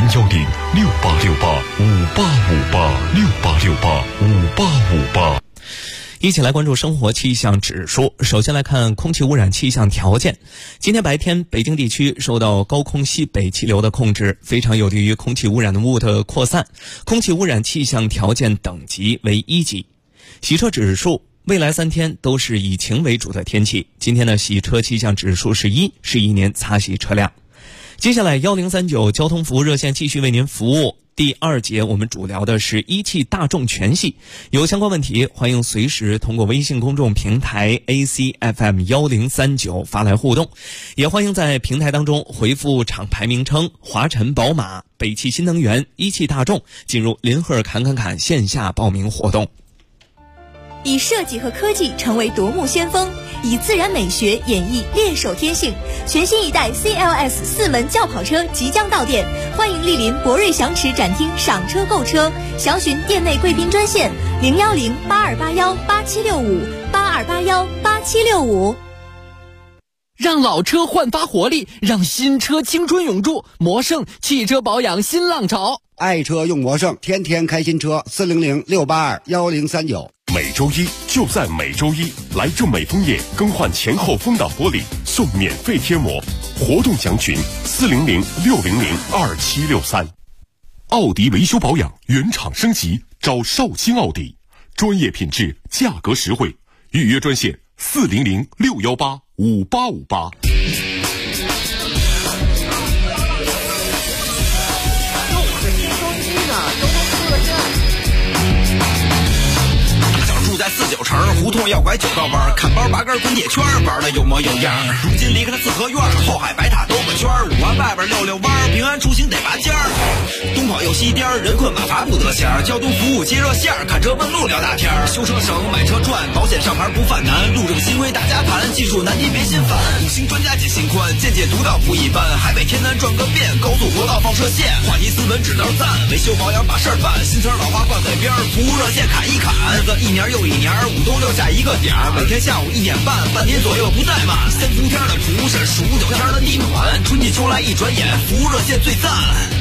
Speaker 3: ，010-6868-5858，6868-5858。
Speaker 6: 一起来关注生活气象指数。首先来看空气污染气象条件。今天白天，北京地区受到高空西北气流的控制，非常有利于空气污染物的扩散，空气污染气象条件等级为1级。洗车指数，未来3天都是以晴为主的天气。今天的洗车气象指数是1，是一年擦洗车辆。接下来1039交通服务热线继续为您服务。第2节我们主聊的是一汽大众全系，有相关问题欢迎随时通过微信公众平台 ACFM 1039发来互动，也欢迎在平台当中回复厂牌名称华晨宝马、北汽新能源、一汽大众，进入林赫侃线下报名活动。
Speaker 7: 以设计和科技成为夺目先锋，以自然美学演绎猎手天性。全新一代 CLS 4门轿跑车即将到店，欢迎莅临博瑞祥驰展厅赏车购车，详询店内贵宾专线010-8281-8765，8281-8765。
Speaker 23: 让老车焕发活力，让新车青春永驻。魔胜汽车保养新浪潮，
Speaker 9: 爱车用魔胜，天天开新车。400-682-1039。
Speaker 3: 每周一就在每周一，来正美枫叶更换前后风挡玻璃送免费贴膜，活动详询400-600-2763。奥迪维修保养原厂升级，找绍兴奥迪，专业品质，价格实惠，预约专线400-618-5858。
Speaker 10: 住在49城，胡同要拐9道弯，看包拔根滚铁圈，玩的有模有样。如今离开了四合院，后海白塔兜个圈，5环外边溜溜弯，平安出行得拔尖儿。东跑又西颠，人困马乏不得闲，交通服务接热线，看车问路聊大天，修车省买车赚，保险上牌不犯难，路政新规大家盘，技术难题别心烦。5星专家解心宽，见解独到不一般，海北天南转个遍，高速国道放射线，话题斯文指道赞，维修保养把事儿办，新车老花挂嘴边，服务热线砍一砍，日子一年又一年，5冬6夏一个点儿，每天下午1点半，半天左右不怠慢。3伏天的蒲是数9天的逆暖，春季秋来一转眼，服务热线最赞。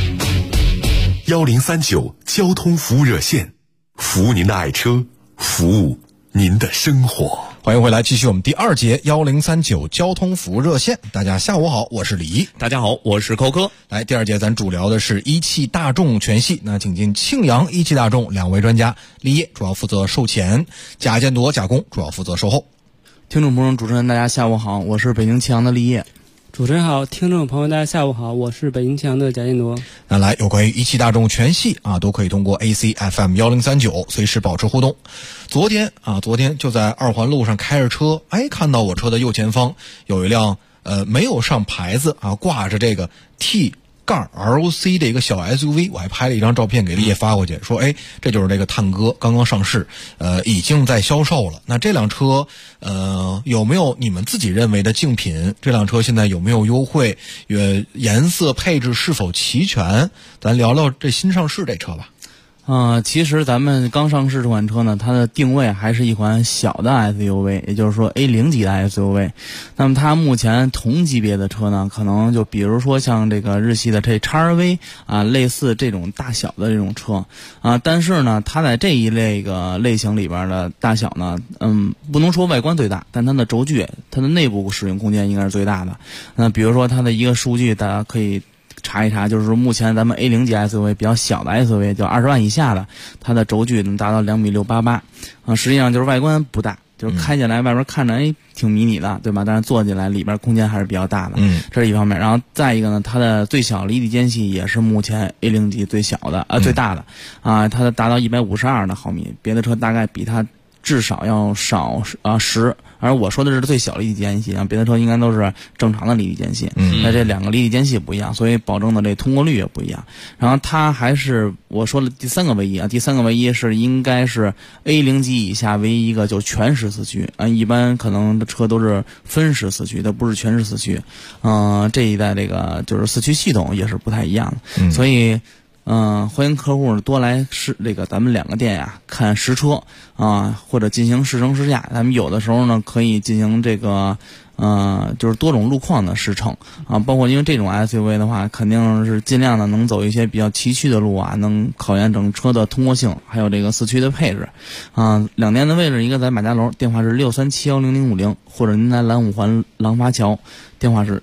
Speaker 3: 1039交通服务热线，服务您的爱车，服务您的生活。
Speaker 11: 欢迎回来，继续我们第2节1039交通服务热线。大家下午好，我是李毅。
Speaker 6: 大家好，我是寇哥。
Speaker 11: 来，第2节咱主聊的是一汽大众全系。那请进庆阳一汽大众2位专家，李毅主要负责售前，贾建铎贾工主要负责售后。
Speaker 5: 听众朋友主持人大家下午好，我是北京庆阳的李毅。
Speaker 12: 主持人好，听众朋友大家下午好，我是北京庆阳的贾建铎。
Speaker 11: 那来，有关于一汽大众全系都可以通过 AC FM 1039随时保持互动。昨天就在2环路上开着车，看到我车的右前方有一辆没有上牌子挂着这个 T-ROC 的一个小 SUV， 我还拍了一张照片给李爷发过去，说这就是这个探歌刚刚上市，已经在销售了。那这辆车有没有你们自己认为的竞品？这辆车现在有没有优惠？颜色配置是否齐全？咱聊聊这新上市这车吧。
Speaker 5: 其实咱们刚上市这款车呢，它的定位还是一款小的 SUV， 也就是说 A0 级的 SUV。那么它目前同级别的车呢，可能就比如说像这个日系的这 XRV 类似这种大小的这种车但是呢，它在这一类型里边的大小呢，不能说外观最大，但它的轴距、它的内部使用空间应该是最大的。那比如说它的一个数据，大家可以查一查，就是说目前咱们 A0 级 SUV 比较小的 SUV， 就20万以下的，它的轴距能达到2.688米实际上就是外观不大，就是开起来外边看着挺迷你的，对吧？但是坐起来里边空间还是比较大的，这是一方面。然后再一个呢，它的最小离地间隙也是目前 A0 级最小的最大的它的达到152的毫米，别的车大概比它至少要少10，而我说的是最小离地间隙，别的车应该都是正常的离地间隙。那这2个离地间隙不一样，所以保证的这通过率也不一样。然后它还是我说了第3个唯一第3个唯一是应该是 A0 级以下唯一一个就全时四驱一般可能的车都是分时四驱，它不是全时四驱。这一代这个就是四驱系统也是不太一样的，所以欢迎客户多来咱们2个店看实车或者进行试乘试驾。咱们有的时候呢可以进行这个就是多种路况的试乘包括因为这种 SUV 的话，肯定是尽量的能走一些比较崎岖的路能考验整车的通过性，还有这个四驱的配置。2店的位置，一个在马家楼，电话是637100050，或者您来蓝5环廊坊桥，电话是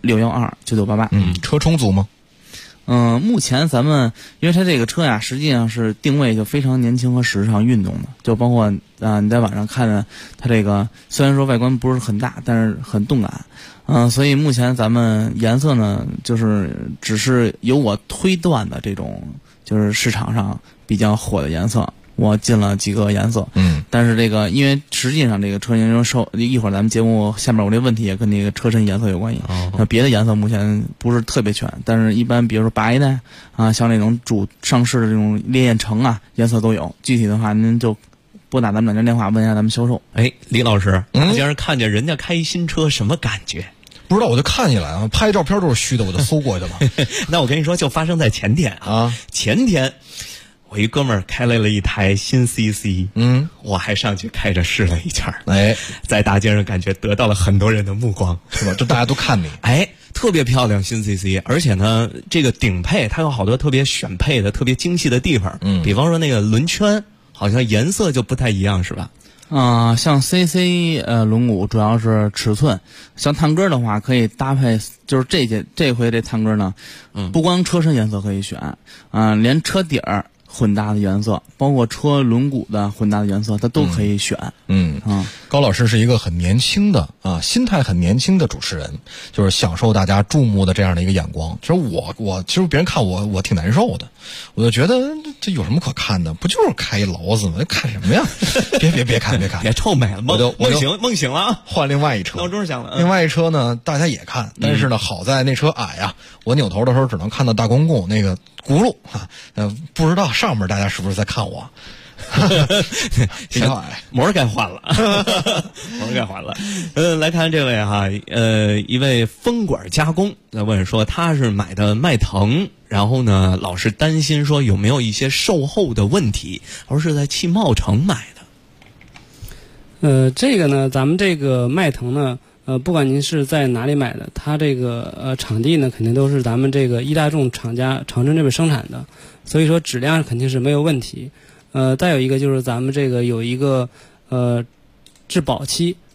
Speaker 5: 6129988。
Speaker 11: 车充足吗？
Speaker 5: 目前咱们因为它这个车实际上是定位就非常年轻和时尚运动的，就包括你在网上看着它这个虽然说外观不是很大，但是很动感。所以目前咱们颜色呢，就是只是由我推断的这种就是市场上比较火的颜色。我进了几个颜色，但是这个因为实际上这个车型一会儿咱们节目下面我这问题也跟那个车身颜色有关系。那别的颜色目前不是特别全，但是一般比如说白的像那种主上市的这种烈焰橙颜色都有。具体的话您就拨打咱们2家电话问一下咱们销售。
Speaker 6: 李老师，大家看见人家开新车什么感觉？
Speaker 11: 不知道，我就看起来拍照片都是虚的，我就搜过去了。
Speaker 6: 那我跟你说，就发生在前天前天我一哥们儿开来了一台新 CC， 我还上去开着试了一圈，在大街上感觉得到了很多人的目光，
Speaker 11: 是吧？就大家都看你，
Speaker 6: 特别漂亮新 CC， 而且呢，这个顶配它有好多特别选配的、特别精细的地方，比方说那个轮圈，好像颜色就不太一样，是吧？
Speaker 5: 像 CC 轮毂主要是尺寸，像探歌的话可以搭配，就是这回这探歌呢，不光车身颜色可以选，连车底儿混搭的颜色，包括车轮毂的混搭的颜色，它都可以选。
Speaker 11: 高老师是一个很年轻的心态很年轻的主持人，就是享受大家注目的这样的一个眼光。其实其实别人看我挺难受的，我就觉得这有什么可看的？不就是开劳斯吗？看什么呀？别看，
Speaker 6: 别臭美了，梦醒了，
Speaker 11: 换另外一车，
Speaker 6: 闹钟响了。
Speaker 11: 另外一车呢，大家也看，但是呢，好在那车矮呀，我扭头的时候只能看到大公共那个轱辘不知道上面大家是不是在看我。
Speaker 6: 比较矮，膜该换了，膜该换了。来看这位一位风管加工在问说，他是买的迈腾，然后呢，老是担心说有没有一些售后的问题，而是在汽贸城买
Speaker 12: 的。这个呢，咱们这个迈腾呢，不管您是在哪里买的，它这个场地呢，肯定都是咱们这个一大众厂家长春这边生产的，所以说质量肯定是没有问题。再有一个就是咱们这个有一个质保期，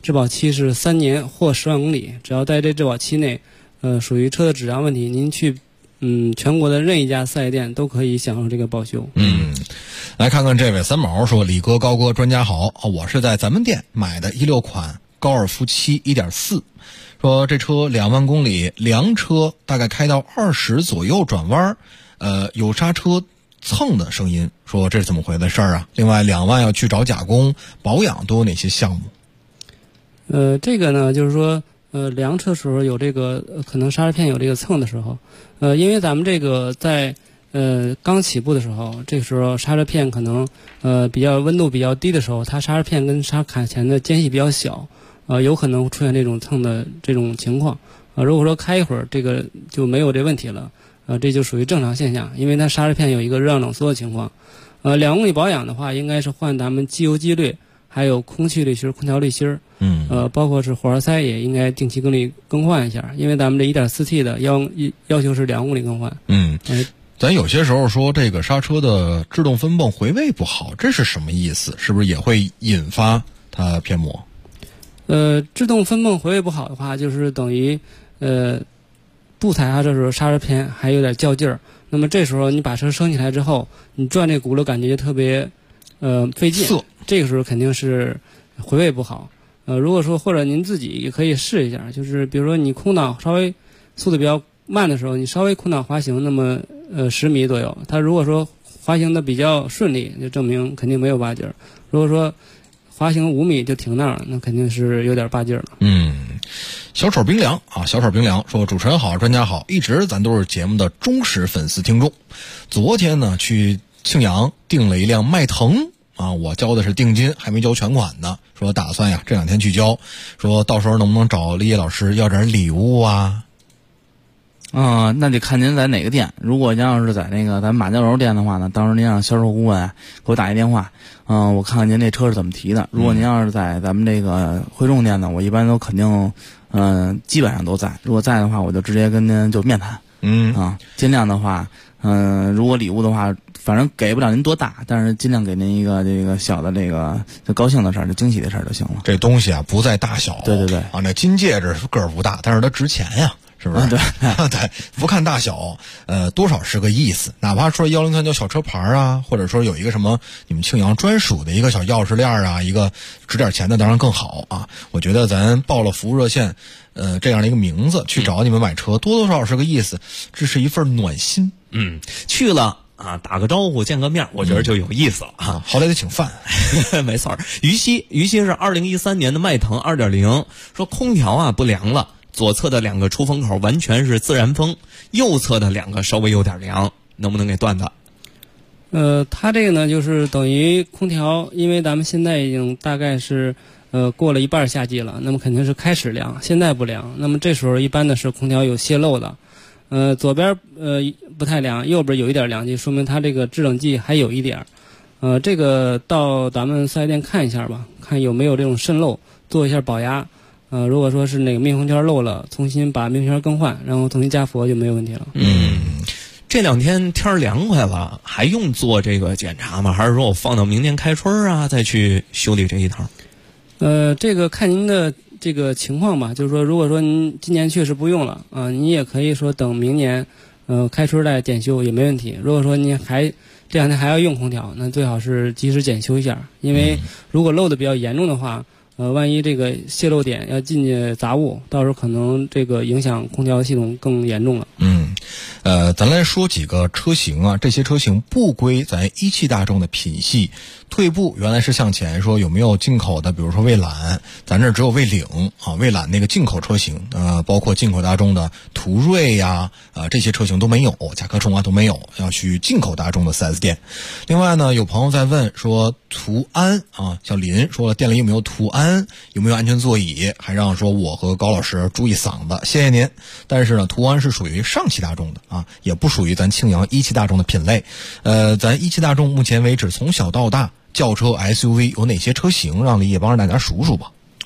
Speaker 12: 质保期是3年或10万公里，只要在这质保期内，属于车的质量问题，您去全国的任意一家4S店都可以享受这个保修。
Speaker 11: 来看看这位三毛说，李哥高哥专家好，我是在咱们店买的16款高尔夫7 1.4， 说这车2万公里，凉车大概开到20左右转弯，有刹车蹭的声音，说这是怎么回事啊？另外2万要去找加工保养都有哪些项目？
Speaker 12: 这个呢就是说凉车时候有这个可能刹车片有这个蹭的时候，因为咱们这个在刚起步的时候，这个时候刹车片可能比较温度比较低的时候，它刹车片跟刹卡钳的间隙比较小，有可能出现这种蹭的这种情况。如果说开一会儿这个就没有这问题了，这就属于正常现象，因为它刹车片有一个热胀冷缩的情况。2公里保养的话，应该是换咱们机油机滤，还有空气滤芯、空调滤芯，包括是火花塞也应该定期更换一下，因为咱们这 1.4T 的要求是2公里更换。
Speaker 11: 咱有些时候说这个刹车的制动分泵回位不好，这是什么意思？是不是也会引发它偏磨？
Speaker 12: 制动分泵回位不好的话，就是等于不踩刹车的时候刹车片还有点较劲儿，那么这时候你把车升起来之后，你转这轱辘感觉就特别费劲，这个时候肯定是回位不好。如果说或者您自己也可以试一下，就是比如说你空档稍微速度比较慢的时候，你稍微空档滑行那么10米左右，它如果说滑行的比较顺利，就证明肯定没有拔劲儿。如果说滑行5米就停那儿了，那肯定是有点拔劲儿了。
Speaker 11: 小丑冰凉啊，小丑冰凉说，主持人好，专家好，一直咱都是节目的忠实粉丝听众。昨天呢去庆阳订了一辆迈腾啊，我交的是定金，还没交全款呢，说打算呀这2天去交，说到时候能不能找李野老师要点礼物啊？
Speaker 5: 那得看您在哪个店。如果您要是在那个咱马家楼店的话呢，到时候您让销售顾问给我打一电话，我看看您这车是怎么提的。如果您要是在咱们这个汇众店呢，我一般都肯定基本上都在。如果在的话，我就直接跟您就面谈。尽量的话，如果礼物的话，反正给不了您多大，但是尽量给您一个这个小的这个就高兴的事儿，就惊喜的事儿就行了。
Speaker 11: 这东西啊不在大小，
Speaker 5: 对啊，
Speaker 11: 那金戒指个儿不大，但是它值钱呀。是不是？对，不看大小，多少是个意思。哪怕说1039小车牌啊，或者说有一个什么你们庆阳专属的一个小钥匙链啊，一个值点钱的当然更好啊。我觉得咱报了服务热线，这样的一个名字去找你们买车，多多少少是个意思，这是一份暖心。
Speaker 6: 去了啊，打个招呼，见个面，我觉得就有意思了啊。
Speaker 11: 好歹得请饭，
Speaker 6: 没错。于西是2013年的迈腾 2.0， 说空调啊不凉了。左侧的2个出风口完全是自然风，右侧的2个稍微有点凉，能不能给断的？
Speaker 12: 它这个呢，就是等于空调，因为咱们现在已经大概是过了一半夏季了，那么肯定是开始凉，现在不凉。那么这时候一般的是空调有泄漏的，左边不太凉，右边有一点凉气，说明它这个制冷剂还有一点。这个到咱们4S店看一下吧，看有没有这种渗漏，做一下保压。如果说是哪个密封圈漏了，重新把密封圈更换，然后重新加氟就没有问题了。
Speaker 6: 这2天天凉快了，还用做这个检查吗？还是说我放到明年开春啊再去修理这一套？
Speaker 12: 这个看您的这个情况吧，就是说如果说您今年确实不用了你也可以说等明年开春再检修也没问题。如果说您这2天还要用空调，那最好是及时检修一下，因为如果漏的比较严重的话，万一这个泄漏点要进去杂物，到时候可能这个影响空调系统更严重了。
Speaker 11: 咱来说几个车型啊，这些车型不归咱一汽大众的品系。退步原来是向前，说有没有进口的，比如说蔚揽，咱这只有蔚领啊，蔚揽那个进口车型，包括进口大众的途锐呀，这些车型都没有，甲壳虫啊都没有，要去进口大众的 4S 店。另外呢，有朋友在问说途安啊，小林说了店里有没有途安，有没有安全座椅，还让说我和高老师注意嗓子，谢谢您。但是呢，途安是属于上汽大众的啊，也不属于咱庆阳一汽大众的品类。咱一汽大众目前为止从小到大轿车 SUV 有哪些车型，让李也帮着大家数数吧。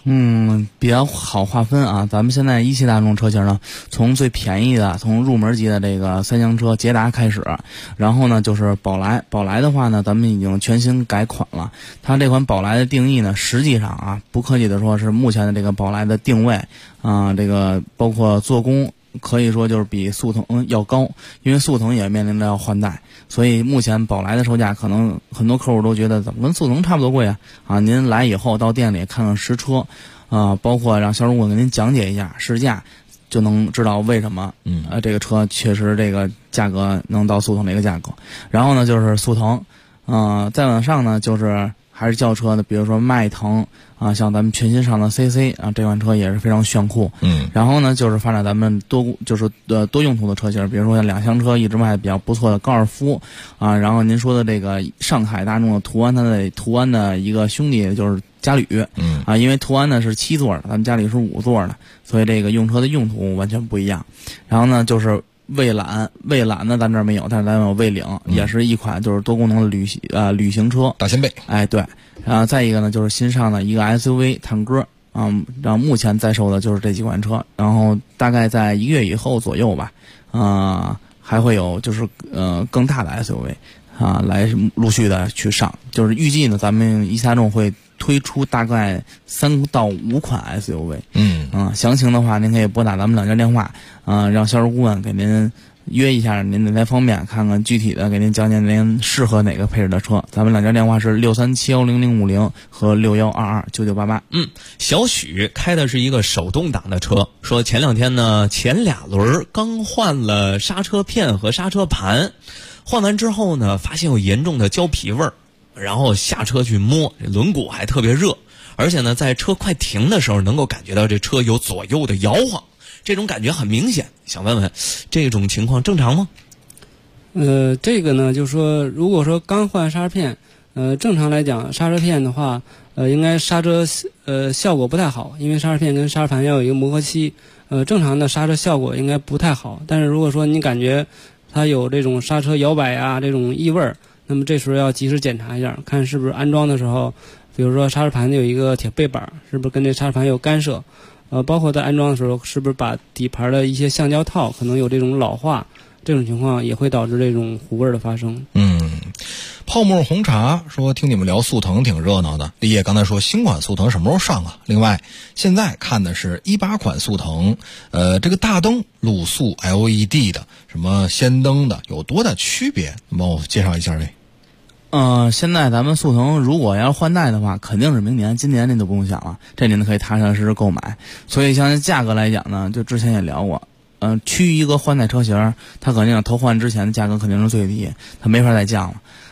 Speaker 5: 比较好划分啊。咱们现在一汽大众车型呢，从最便宜的，从入门级的这个三厢车捷达开始，然后呢就是宝来。宝来的话呢，咱们已经全新改款了。它这款宝来的定义呢，实际上啊，不客气的说，是目前的这个宝来的定位啊，这个包括做工，可以说就是比速腾要高，因为速腾也面临着要换代，所以目前宝来的售价可能很多客户都觉得怎么跟速腾差不多贵啊？您来以后到店里看看实车，包括让销售顾问给您讲解一下试驾，就能知道为什么这个车确实这个价格能到速腾这个价格。然后呢就是速腾，再往上呢就是还是轿车的，比如说迈腾啊，像咱们全新上的 CC 啊，这款车也是非常炫酷。然后呢就是发展咱们多用途的车型，比如说像两厢车一直卖的比较不错的高尔夫啊，然后您说的这个上海大众的途安，它的途安的一个兄弟就是嘉旅，因为途安呢是7座的，咱们嘉旅是5座的，所以这个用车的用途完全不一样。然后呢就是蔚揽呢咱这儿没有，但是咱有蔚领，也是一款就是多功能的旅行车，
Speaker 11: 大掀背。
Speaker 5: 对。然后再一个呢就是新上的一个 SUV 探歌然后目前在售的就是这几款车，然后大概在1个月以后左右吧，还会有就是更大的 SUV 来陆续的去上，就是预计呢咱们一汽大众会推出大概3到5款 SUV。详情的话您可以拨打咱们2家电话，让销售顾问给您约一下您哪方面，看看具体的给您讲解您适合哪个配置的车。咱们2家电话是637100050和61229988。
Speaker 6: 小许开的是一个手动挡的车，说前2天呢前2轮刚换了刹车片和刹车盘，换完之后呢发现有严重的胶皮味儿，然后下车去摸，这轮毂还特别热，而且呢在车快停的时候能够感觉到这车有左右的摇晃，这种感觉很明显。想问问这种情况正常吗？
Speaker 12: 这个呢就是说如果说刚换刹车片，正常来讲刹车片的话应该刹车效果不太好，因为刹车片跟刹车盘要有一个磨合期，正常的刹车效果应该不太好。但是如果说你感觉它有这种刹车摇摆啊这种异味，那么这时候要及时检查一下，看是不是安装的时候，比如说刹车盘有一个铁背板，是不是跟这刹车盘有干涉，包括在安装的时候是不是把底盘的一些橡胶套可能有这种老化，这种情况也会导致这种糊味的发生。
Speaker 11: 泡沫红茶说听你们聊速腾挺热闹的，立业刚才说新款速腾什么时候上啊？另外现在看的是18款速腾，这个大灯卤素 LED 的，什么氙灯的，有多大区别？能帮我介绍一下呗？
Speaker 5: 现在咱们速腾如果要是换代的话，肯定是明年，今年您都不用想了，这您可以踏踏实实购买。所以像价格来讲呢，就之前也聊过，趋于一个换代车型，它肯定投换之前的价格肯定是最低，它没法再降了。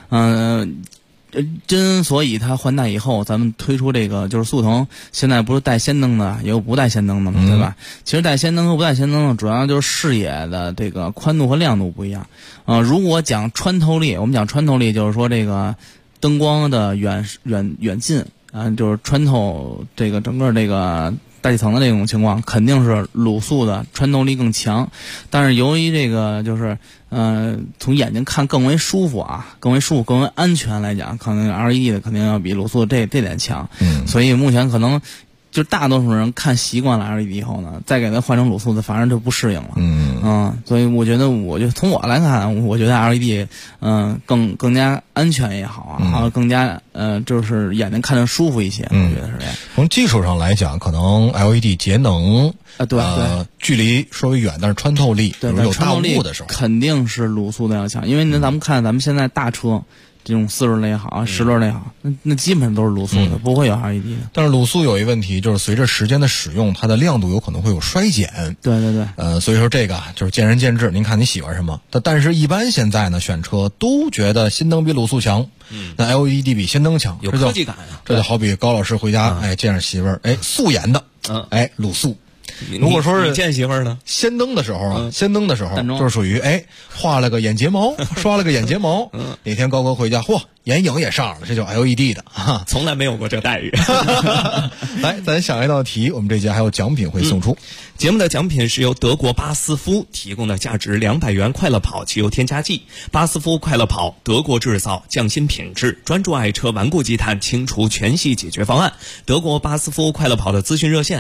Speaker 5: 所以它换代以后，咱们推出这个就是速腾，现在不是带氙灯的，也有不带氙灯的嘛，对吧？其实带氙灯和不带氙灯的，主要就是视野的这个宽度和亮度不一样。如果讲穿透力，我们讲穿透力就是说这个灯光的远近就是穿透这个整个这个大气层的这种情况，肯定是卤素的穿透力更强。但是由于这个就是从眼睛看更为舒服更为安全来讲，可能 LED 的肯定要比卤素这点强。所以目前可能就大多数人看习惯了 LED 以后呢，再给它换成卤素的反而就不适应了。所以我觉得从我来看，我觉得 LED 更加安全也好还有更加就是眼睛看着舒服一些。我觉得是这样。
Speaker 11: 从技术上来讲，可能 LED 节能
Speaker 5: 对，
Speaker 11: 距离稍微远，但是穿透力，比如有大雾的时候，
Speaker 5: 肯定是卤素的要强。因为咱们看咱们现在大车这种4轮的也好10轮的也好，那基本上都是卤素的，不会有 LED 的。
Speaker 11: 但是卤素有一个问题，就是随着时间的使用，它的亮度有可能会有衰减。
Speaker 5: 对。
Speaker 11: 所以说这个就是见仁见智，您看你喜欢什么。但是一般现在呢，选车都觉得氙灯比卤素强，那 LED 比氙灯强，
Speaker 6: 有科技感啊。
Speaker 11: 这就好比高老师回家，见着媳妇儿，素颜的，卤素。如果说是
Speaker 6: 见媳妇儿呢，
Speaker 11: 氙灯的时候就是属于画了个眼睫毛，刷了个眼睫毛。那天高哥回家， 眼影也上了，这就 LED 的哈，
Speaker 6: 从来没有过这待遇。
Speaker 11: 来，咱下一道题，我们这节还有奖品会送出。
Speaker 6: 节目的奖品是由德国巴斯夫提供的价值200元快乐跑汽油添加剂。巴斯夫快乐跑，德国制造，匠心品质，专注爱车顽固积碳清除全系解决方案。德国巴斯夫快乐跑的咨询热线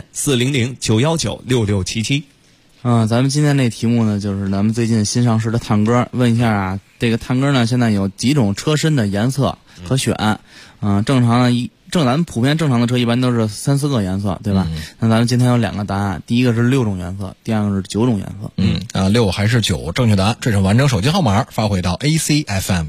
Speaker 6: 400-919-6677。
Speaker 5: 咱们今天这题目呢，就是咱们最近新上市的探戈。问一下啊，这个探戈呢，现在有几种车身的颜色可选？正常的咱们普遍正常的车一般都是3-4个颜色，对吧？那咱们今天有2个答案，第一个是6种颜色，第二个是9种颜色。
Speaker 11: 6还是9？正确答案，这是完整手机号码发回到 ACFM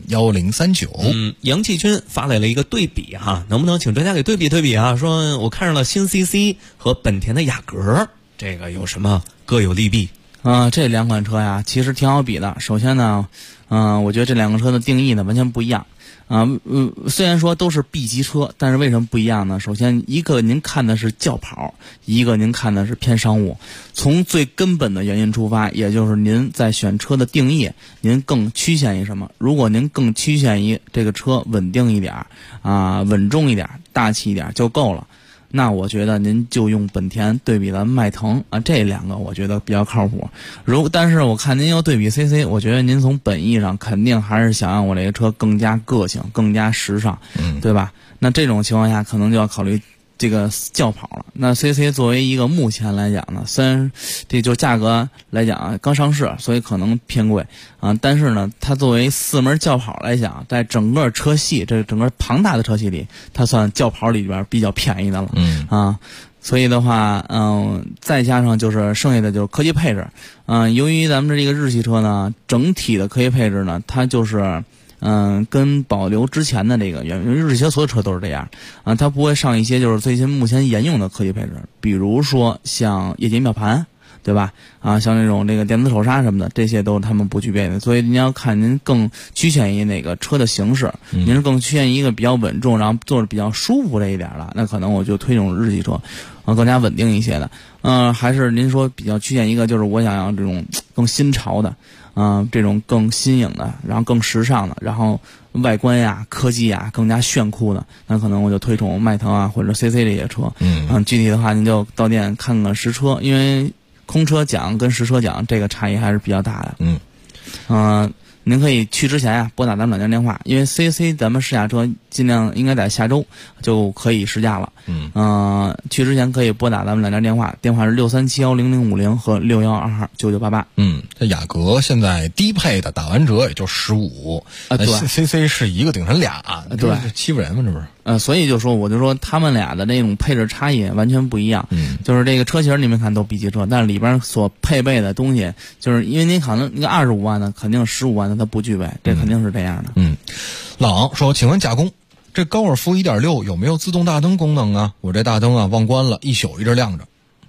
Speaker 11: 1039。
Speaker 6: 杨继军发来了一个对比哈，能不能请专家给对比对比啊？说我看上了新 CC 和本田的雅阁，这个有什么各有利弊？
Speaker 5: 这2款车呀，其实挺好比的。首先呢，我觉得这2个车的定义呢完全不一样。虽然说都是 B 级车，但是为什么不一样呢？首先，一个您看的是轿跑，一个您看的是偏商务。从最根本的原因出发，也就是您在选车的定义，您更趋向于什么？如果您更趋向于这个车稳定一点稳重一点、大气一点就够了。那我觉得您就用本田对比咱迈腾这2个我觉得比较靠谱。但是我看您要对比 CC， 我觉得您从本意上肯定还是想让我这个车更加个性、更加时尚，对吧？那这种情况下可能就要考虑这个轿跑了。那 CC 作为一个目前来讲呢，虽然这就价格来讲刚上市，所以可能偏贵但是呢，它作为4门轿跑来讲，在整个车系这整个庞大的车系里，它算轿跑里边比较便宜的了。所以的话，再加上就是剩下的就是科技配置。由于咱们这个日系车呢，整体的科技配置呢，它就是跟保留之前的这个日系所有车都是这样它不会上一些就是最新目前沿用的科技配置，比如说像液晶表盘，对吧？像那种这个电子手刹什么的，这些都是他们不具备的。所以您要看您更趋向于哪个车的形式，您是更趋向于一个比较稳重，然后坐着比较舒服这一点了，那可能我就推这种日系车，更加稳定一些的。还是您说比较趋向一个就是我想要这种更新潮的。这种更新颖的，然后更时尚的，然后外观呀、科技呀更加炫酷的，那可能我就推崇迈腾或者 CC 这些车。具体的话您就到店看看实车，因为空车奖跟实车奖这个差异还是比较大的。您可以去之前拨打咱们软件电话，因为 CC 咱们试驾车尽量应该在下周就可以试驾了。去之前可以拨打咱们软件电话，电话是637100050和61229988。
Speaker 11: 这雅阁现在低配的打完折也就15
Speaker 5: 对
Speaker 11: ，CC 是一个顶上俩，
Speaker 5: 对，
Speaker 11: 欺负人吗？这不是？
Speaker 5: 所以我就说他们俩的那种配置差异完全不一样。就是这个车型你们看都 B 级车，但是里边所配备的东西，就是因为您可能一个25万的，肯定15万的它不具备，这肯定是这样的。
Speaker 11: 老昂说，请问加工，这高尔夫 1.6 有没有自动大灯功能啊？我这大灯忘关了，一宿一直亮着。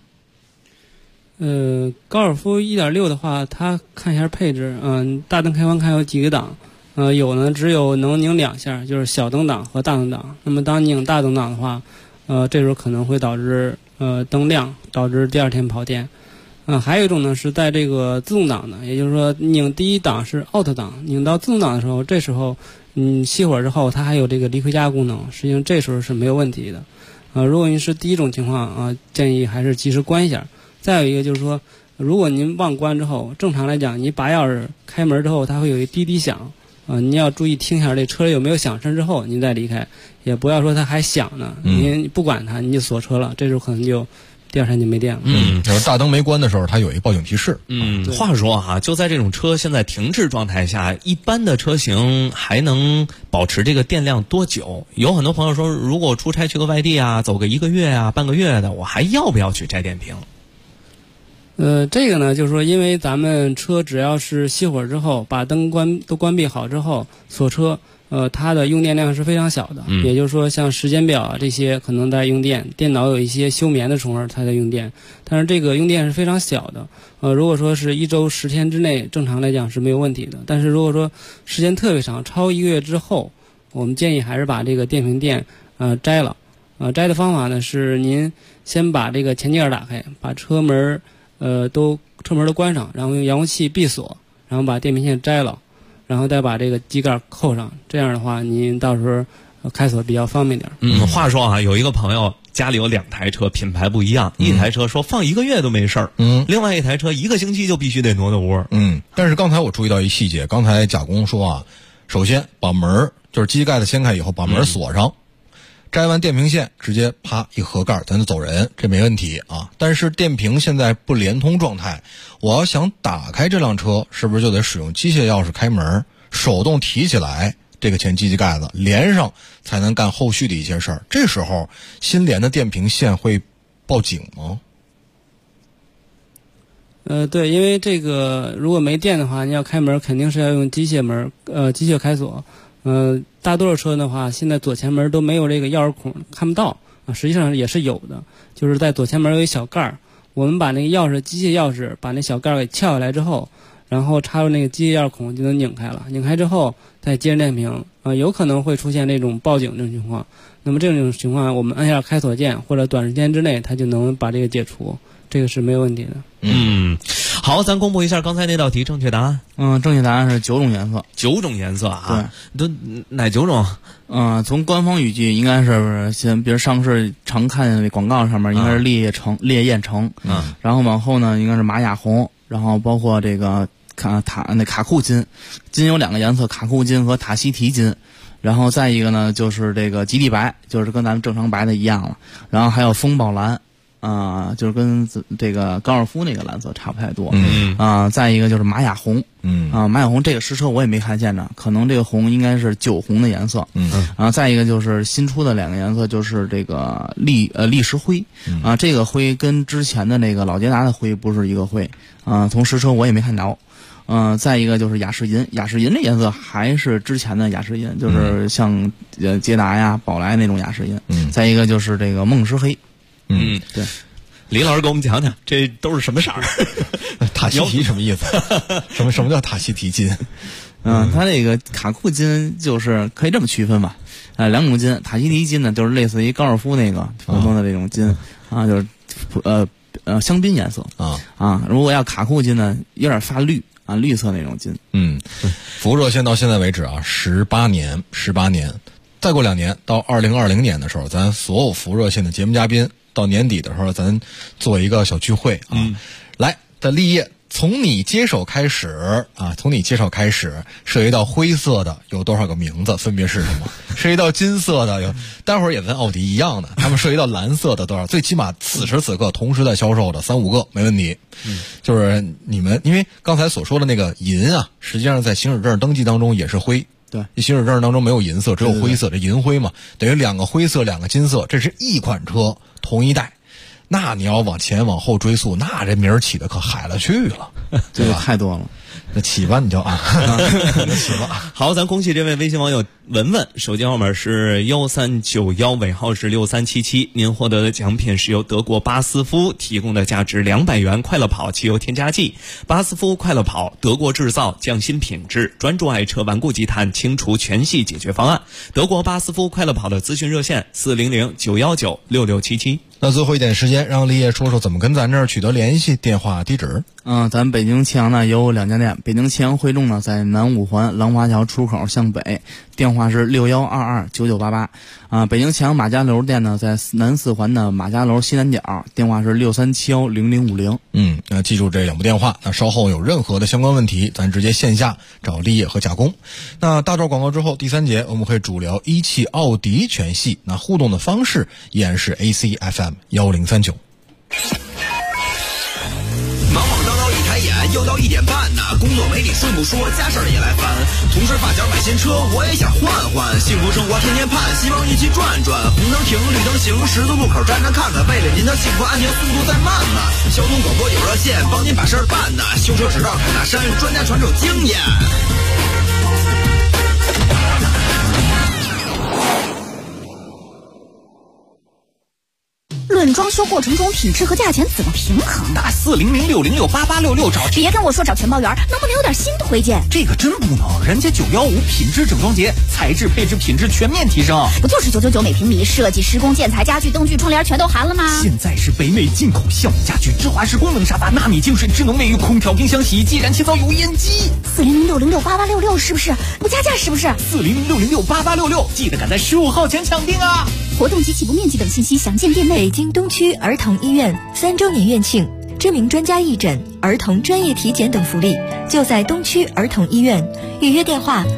Speaker 12: 高尔夫 1.6 的话，它看一下配置，大灯开关看有几个档，有呢只有能拧2下，就是小灯档和大灯档。那么当拧大灯档的话，这时候可能会导致灯亮，导致第2天跑电。还有一种呢是在这个自动挡的，也就是说拧第1档是 Auto 档，拧到自动挡的时候，这时候熄火之后它还有这个离回家功能，实际上这时候是没有问题的。如果您是第一种情况建议还是及时关一下。再有一个就是说，如果您忘关之后，正常来讲你拔钥匙开门之后它会有一滴滴响，您要注意听一下这车里有没有响声之后您再离开，也不要说它还响呢，您不管它你就锁车了，这时候可能就第2天就没电了。
Speaker 11: 就是大灯没关的时候它有一报警提示。
Speaker 6: 话说就在这种车现在停滞状态下，一般的车型还能保持这个电量多久？有很多朋友说，如果出差去个外地走个1个月半个月的，我还要不要去摘电瓶？
Speaker 12: 这个呢，就是说，因为咱们车只要是熄火之后，把灯都关闭好之后锁车，它的用电量是非常小的。也就是说，像时间表这些可能在用电，电脑有一些休眠的时候它在用电，但是这个用电是非常小的。如果说是1周10天之内，正常来讲是没有问题的。但是如果说时间特别长，超1个月之后，我们建议还是把这个电瓶垫摘了。摘的方法呢是您先把这个前机盖打开，把车门都关上，然后用遥控器闭锁，然后把电瓶线摘了， 然后再把这个机盖扣上，这样的话您到时候开锁比较方便点。
Speaker 6: 话说啊，有一个朋友家里有2台车，品牌不一样，一台车说放1个月都没事儿，另外一台车1个星期就必须得挪窝。
Speaker 11: 但是刚才我注意到一细节，刚才贾工说啊，首先把门就是机盖子掀开以后把门锁上，摘完电瓶线直接啪一合盖咱就走人，这没问题啊。但是电瓶现在不连通状态，我要想打开这辆车，是不是就得使用机械钥匙开门，手动提起来这个前机盖子连上，才能干后续的一些事儿？这时候新连的电瓶线会报警吗？
Speaker 12: 对，因为这个如果没电的话，你要开门肯定是要用机械门，机械开锁。大多数车的话，现在左前门都没有这个钥匙孔，看不到啊。实际上也是有的，就是在左前门有一小盖儿，我们把那个钥匙，机械钥匙把那小盖儿给撬下来之后，然后插入那个机械钥匙孔就能拧开了。拧开之后再接上电瓶，有可能会出现这种报警这种情况。那么这种情况，我们按下开锁键，或者短时间之内它就能把这个解除，这个是没有问题的。
Speaker 6: 好，咱公布一下刚才那道题正确答案。
Speaker 5: 正确答案是9种颜色。
Speaker 6: 9种颜色啊？对，都哪9种？
Speaker 5: 从官方语句应该是像比如上市常看见的广告上面应该是烈焰橙，然后往后呢应该是玛雅红，然后包括这个卡库金，金有2个颜色，卡库金和塔西提金。然后再一个呢就是这个极地白，就是跟咱们正常白的一样了。然后还有风暴蓝。就是跟这个高尔夫那个蓝色差不太多。再一个就是玛雅红。玛雅红这个实车我也没看见着，可能这个红应该是酒红的颜色。再一个就是新出的2个颜色，就是这个砾石灰。这个灰跟之前的那个老捷达的灰不是一个灰。从实车我也没看着。再一个就是雅士银，雅士银这颜色还是之前的雅士银，就是像捷达呀、宝来那种雅士银。再一个就是这个梦石黑。对，
Speaker 6: 李老师给我们讲讲，这都是什么色儿？
Speaker 11: 塔西提什么意思？什么叫塔西提金？
Speaker 5: 它这个卡库金就是可以这么区分吧，2种金，塔西提金呢就是类似于高尔夫那个普通的这种金就是香槟颜色如果要卡库金呢，有点发绿绿色那种金。
Speaker 11: 福热线到现在为止18年，再过2年到2020年的时候，咱所有福热线的节目嘉宾到年底的时候，咱做一个小聚会来，在立业从你接手开始涉及到灰色的有多少个名字，分别是什么？涉及到金色的有，待会儿也跟奥迪一样的，他们涉及到蓝色的多少？最起码此时此刻同时在销售的3-5个没问题。就是你们因为刚才所说的那个银实际上在行驶证登记当中也是灰。
Speaker 5: 对，
Speaker 11: 行驶证当中没有银色，只有灰色，这银灰嘛，等于2个灰色2个金色，这是一款车同一代。那你要往前往后追溯，那这名儿起的可海了去了，
Speaker 5: 这个太多了。
Speaker 11: 那起吧，你就起吧。
Speaker 6: 好，咱恭喜这位微信网友文文，手机号码是1391，尾号是6377。您获得的奖品是由德国巴斯夫提供的价值200元快乐跑汽油添加剂。巴斯夫快乐跑，德国制造，匠心品质，专注爱车顽固积碳清除全系解决方案。德国巴斯夫快乐跑的咨询热线400-919-6677。
Speaker 11: 那最后一点时间，让立业说说怎么跟咱这儿取得联系，电话地址。
Speaker 5: 咱北京庆阳呢有2家店，北京庆阳汇众呢在南五环廊华桥出口向北，电话是61229988。北京庆阳马家楼店呢在南4环的马家楼西南角，电话是63710050。
Speaker 11: 那记住这2部电话。那稍后有任何的相关问题，咱直接线下找立业和贾工。那大段广告之后，第3节我们会主聊一汽奥迪全系。那互动的方式依然是 ACFM 1039。
Speaker 10: 忙忙叨叨一抬眼，又到1点半呢。工作没理顺不说，家事儿也来烦。同事发小买新车，我也想换换。幸福生活天天盼，希望一起转转。红灯停，绿灯行，十字路口站站看看。为了您的幸福安宁，速度再慢慢。交通广播有热线，帮您把事儿办呢。修车指导开大山，专家传授经验。
Speaker 16: 论问装修过程中品质和价钱怎么平衡？
Speaker 8: 打400-606-8866找。
Speaker 16: 别跟我说找全包园，能不能有点新推荐？
Speaker 8: 这个真不能，人家915品质整装节，材质配置品质全面提升。
Speaker 16: 不就是999每平米，设计施工建材家具灯具窗帘全都含了吗？
Speaker 8: 现在是北美进口项目家具，芝华士功能沙发，纳米净水智能卫浴，空调冰箱洗衣机，燃气灶油烟机。
Speaker 16: 400-606-8866是不是？不加价是不是
Speaker 8: ？400-606-8866，记得赶在15号前抢定啊！
Speaker 7: 活动及起步面积等信息详见店内。
Speaker 2: 北京东区儿童医院3周年院庆，知名专家义诊、儿童专业体检等福利，就在东区儿童医院。预约电话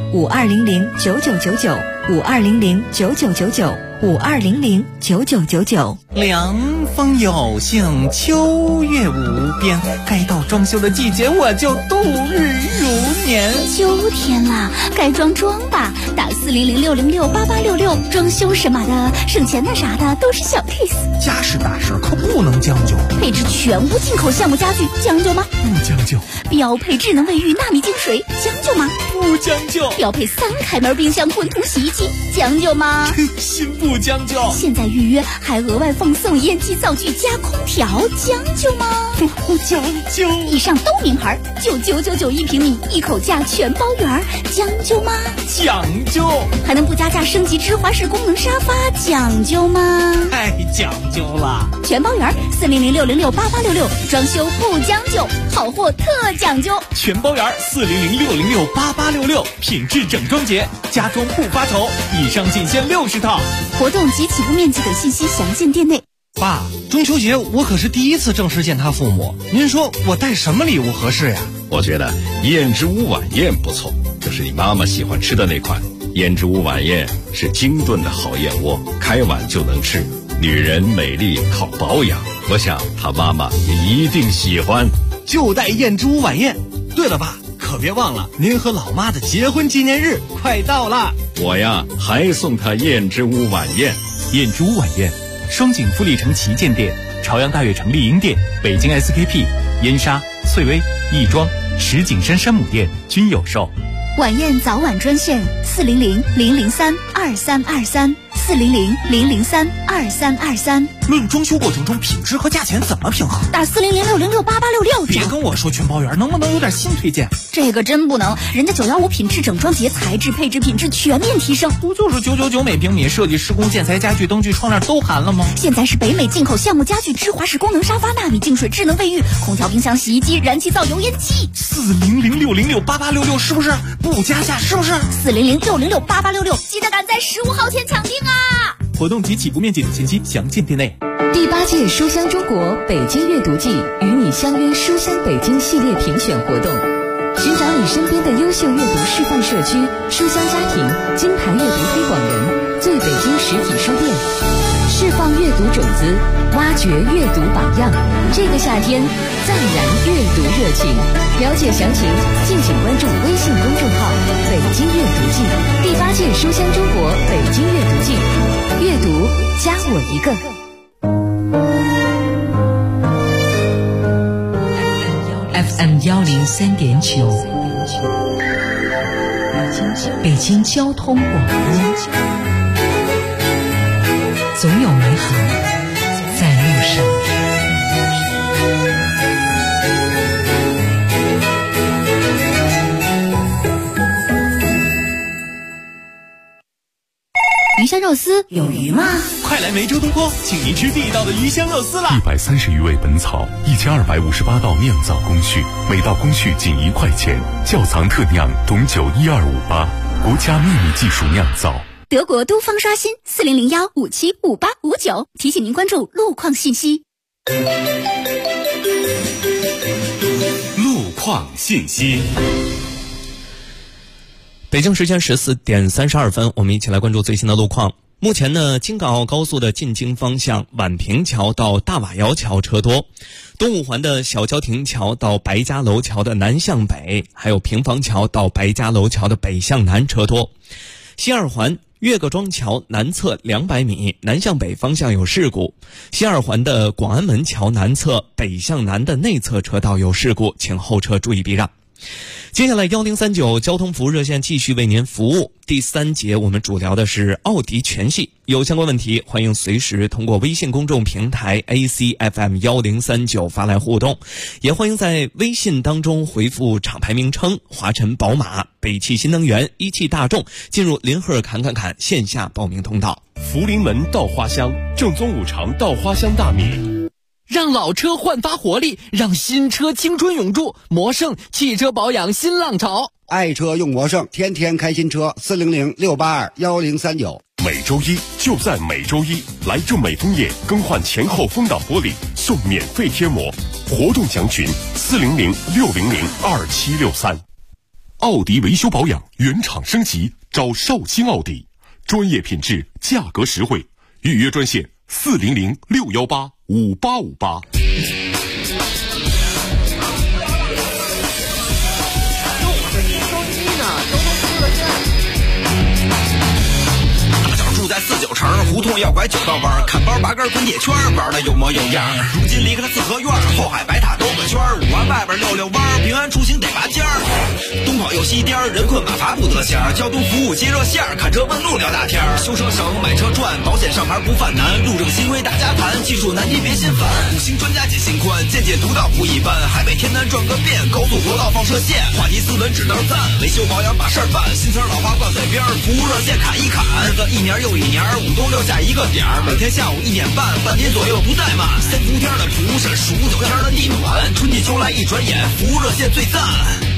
Speaker 2: 5200-9999，5200-9999，5200-9999。
Speaker 8: 凉风有幸，秋月无边，该到装修的季节，我就度日如年。
Speaker 16: 秋天啦，该装装吧，打400-606-8866，装修什么的，省钱的啥的都是小 case。
Speaker 8: 家事大事可不能将就，
Speaker 16: 配置全屋进口项目家具，将就吗？
Speaker 8: 不将就。
Speaker 16: 标配智能卫浴纳米净水，将就吗？
Speaker 8: 不将就。
Speaker 16: 标配3开门冰箱滚筒洗衣机，将就吗？
Speaker 8: 心不将就。
Speaker 16: 现在预约还额外奉送烟机灶具加空调，将就吗？
Speaker 8: 不将就。
Speaker 16: 以上都名牌，99991平米，一口价全包圆，将就吗？
Speaker 8: 讲究。
Speaker 16: 还能不加价升级芝华士功能沙发，讲究吗？
Speaker 8: 太讲究了。
Speaker 16: 全包圆，400-606-8866，装修不将就，好货特讲究。
Speaker 8: 全包圆，400-606-8866，品质整装节，家装不发愁。以上仅限60套。
Speaker 16: 活动及起步面积等信息详见店内。
Speaker 8: 爸，中秋节我可是第一次正式见他父母，您说我带什么礼物合适呀？
Speaker 19: 我觉得燕之屋晚宴不错，就是你妈妈喜欢吃的那款。燕之屋晚宴是精炖的好燕窝，开碗就能吃。女人美丽靠保养，我想她妈妈也一定喜欢。
Speaker 8: 就带燕之屋晚宴。对了，爸，可别忘了您和老妈的结婚纪念日快到了。
Speaker 19: 我呀，还送她燕之屋晚宴。
Speaker 21: 燕之屋晚宴，双井富力城旗舰店、朝阳大悦城丽婴店、北京 SKP、燕莎、翠微、亦庄、石景山山姆店均有售。
Speaker 16: 晚宴早晚专线400-003-2323，400-003-2323。
Speaker 8: 论装修过程中品质和价钱怎么平衡？
Speaker 16: 打400-606-8866。
Speaker 8: 别跟我说全包圆，能不能有点新推荐？
Speaker 16: 这个真不能，人家915品质整装节，材质配置品质全面提升。
Speaker 8: 不就是999每平米，设计施工建材家具灯具窗帘都含了吗？
Speaker 16: 现在是北美进口项目家具，芝华士功能沙发，纳米净水智能卫浴，空调冰箱洗衣机，燃气灶油烟机。
Speaker 8: 400-606-8866是不是？不加价是不是
Speaker 16: ？400-606-8866，记得赶在15号前抢定啊！
Speaker 21: 活动及起步面积等信息详见店内。
Speaker 2: 第8届书香中国北京阅读季与你相约书香北京系列评选活动，寻找你身边的优秀阅读示范社区、书香家庭、金牌阅读推广人、最北京实体书店，释放阅读种子，挖掘阅读榜样。这个夏天再燃阅读热情。了解详情，敬请关注微信公众号“北京阅读季”。第8届书香中国北京阅读季，阅读加我一个。FM 103.9，北京交通广播，总有美好在路上。
Speaker 16: 鱼香肉丝有鱼吗？
Speaker 21: 快来梅州东坡，请您吃地道的鱼香肉丝啦
Speaker 3: ！130余味本草，1258道酿造工序，每道工序仅1块钱，窖藏特酿董酒12588，国家秘密技术酿造。
Speaker 16: 德国东方刷新40015755859，提醒您关注路况信息。
Speaker 19: 路况信息。
Speaker 6: 北京时间14点32分，我们一起来关注最新的路况。目前呢，京港澳高速的进京方向宛平桥到大瓦窑桥车多，东五环的小交亭桥到白家楼桥的南向北，还有平房桥到白家楼桥的北向南车多。西二环岳各庄桥南侧200米，南向北方向有事故。西二环的广安门桥南侧北向南的内侧车道有事故，请后车注意避让。 接下来1039交通服务热线继续为您服务。第3节我们主聊的是奥迪全系，有相关问题欢迎随时通过微信公众平台 ACFM1039 发来互动，也欢迎在微信当中回复厂牌名称华晨宝马、北汽新能源、一汽大众，进入林赫侃线下报名通道。
Speaker 18: 福临门稻花香，正宗5常稻花香大米。
Speaker 23: 让老车焕发活力，让新车青春永驻。魔圣汽车保养新浪潮，
Speaker 9: 爱车用魔圣，天天开新车，400-682-1039。
Speaker 18: 每周一就在每周一，来正美枫叶更换前后风挡玻璃送免费贴膜，活动详询400-600-2763。奥迪维修保养原厂升级，找绍兴奥迪，专业品质，价格实惠，预约专线400-618-5858。
Speaker 10: 在49城胡同要拐9道弯，看包拔根滚铁圈，玩的有模有样。如今离开了四合院，后海白塔兜个圈，5环外边溜弯，平安出行得拔尖儿。东跑又西颠，人困马乏不得闲。交通服务接热线，看车问路聊大天。修车省，买车赚，保险上牌不犯难。路政新规大家谈，技术难题别心烦。5星专家解心宽，见解独到不一般。海北天南转个遍，高速国道放射线。话题斯文指道赞，维修保养把事儿办。新词老话挂嘴边，服务热线侃一侃。日子一年又一年，5东6下一个点儿，每天下午1点半，半天左右不怠慢。3伏天的蒲是数9天的地暖，春季秋来一转眼，服务热线最赞。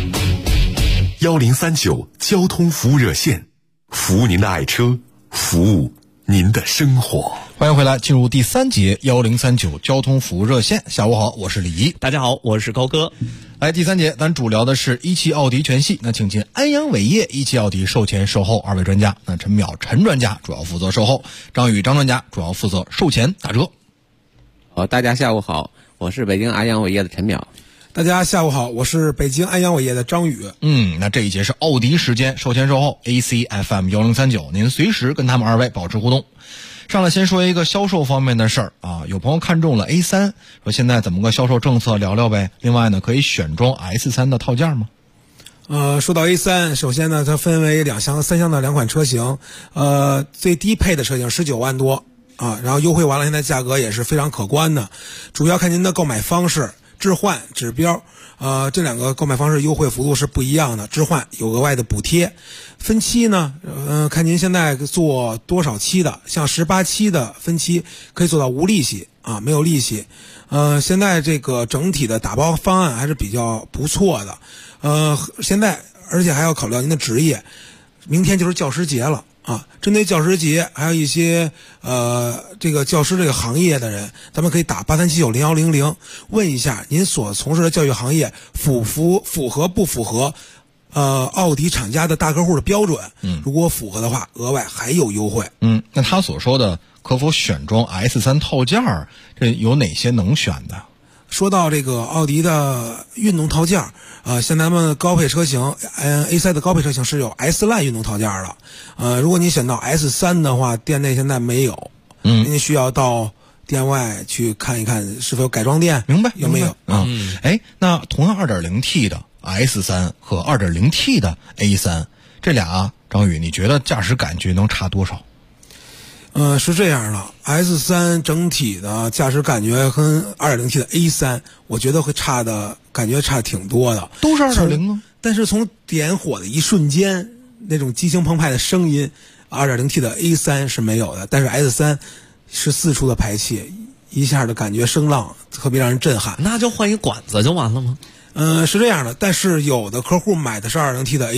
Speaker 18: 1039交通服务热线，服务您的爱车，服务您的生活。
Speaker 11: 欢迎回来，进入第3节1039交通服务热线。下午好，我是李怡。
Speaker 6: 大家好，我是高哥。
Speaker 11: 来，第3节咱主聊的是一汽奥迪全系，那请进安阳伟业一汽奥迪售前售后2位专家。那陈淼陈专家主要负责售后，张宇张专家主要负责售前打折。
Speaker 13: 大家下午好，我是北京安阳伟业的陈淼。
Speaker 14: 大家下午好，我是北京安阳伟业的张宇。
Speaker 11: 那这一节是奥迪时间，售前售后 ACFM1039，您随时跟他们2位保持互动。上来先说一个销售方面的事儿啊，有朋友看中了 A3， 说现在怎么个销售政策聊聊呗。另外呢，可以选装 S3 的套件吗？
Speaker 14: 说到 A3， 首先呢，它分为3厢的2款车型，最低配的车型19万多啊，然后优惠完了，现在价格也是非常可观的，主要看您的购买方式。置换、指标，这2个购买方式优惠幅度是不一样的。置换有额外的补贴，分期呢，看您现在做多少期的，像18期的分期可以做到无利息啊，没有利息。现在这个整体的打包方案还是比较不错的。现在而且还要考虑到您的职业，明天就是教师节了。针对教师节，还有一些这个教师这个行业的人，咱们可以打83790100，问一下您所从事的教育行业符合不符合奥迪厂家的大客户的标准。如果符合的话，额外还有优惠。
Speaker 11: 那他所说的可否选装 S3 套件，这有哪些能选的？
Speaker 14: 说到这个奥迪的运动套件，像咱们高配车型，A3 的高配车型是有 S Line 运动套件的。如果你选到 S3 的话，店内现在没有，您需要到店外去看一看是否有改装店，
Speaker 11: 明白
Speaker 14: 有没有啊？
Speaker 11: 那同样 2.0T 的 S3 和 2.0T 的 A3， 这俩张宇，你觉得驾驶感觉能差多少？
Speaker 14: 是这样的 ，S3 整体的驾驶感觉跟 2.0T 的 A3， 我觉得会感觉差挺多的。
Speaker 11: 都是 2.0 啊，
Speaker 14: 但是从点火的一瞬间，那种激情澎湃的声音 ，2.0T 的 A3 是没有的。但是 S3 是4出的排气，一下的感觉声浪特别让人震撼。
Speaker 6: 那就换一管子就完了吗？
Speaker 14: 是这样的，但是有的客户买的是 2.0T 的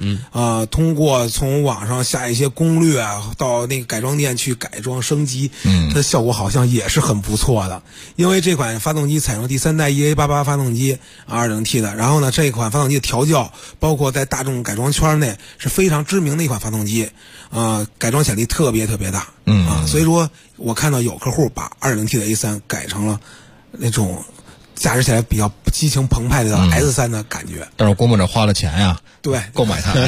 Speaker 14: A3，通过从网上下一些攻略到那个改装店去改装升级，它的效果好像也是很不错的。因为这款发动机采用第3代 EA88 发动机 2.0T 的，然后呢，这款发动机的调教，包括在大众改装圈内是非常知名的一款发动机，改装潜力特别特别大，所以说我看到有客户把 2.0T 的 A3 改成了那种驾驶起来比较激情澎湃的 S3 的感觉，
Speaker 11: 但是估摸着花了钱呀，
Speaker 14: 对，
Speaker 11: 购买它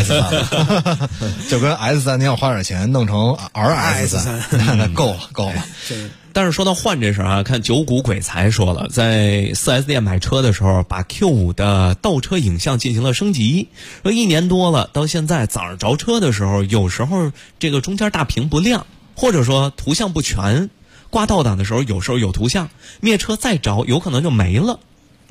Speaker 11: S3 就跟 S3 你要花点钱弄成 RS3，那够了。
Speaker 6: 但是说到换这事儿啊，看九股鬼才说了，在 4S 店买车的时候，把 Q5 的倒车影像进行了升级，说1年多了，到现在早上着车的时候，有时候这个中间大屏不亮，或者说图像不全，挂倒档的时候有时候有图像，灭车再着有可能就没了。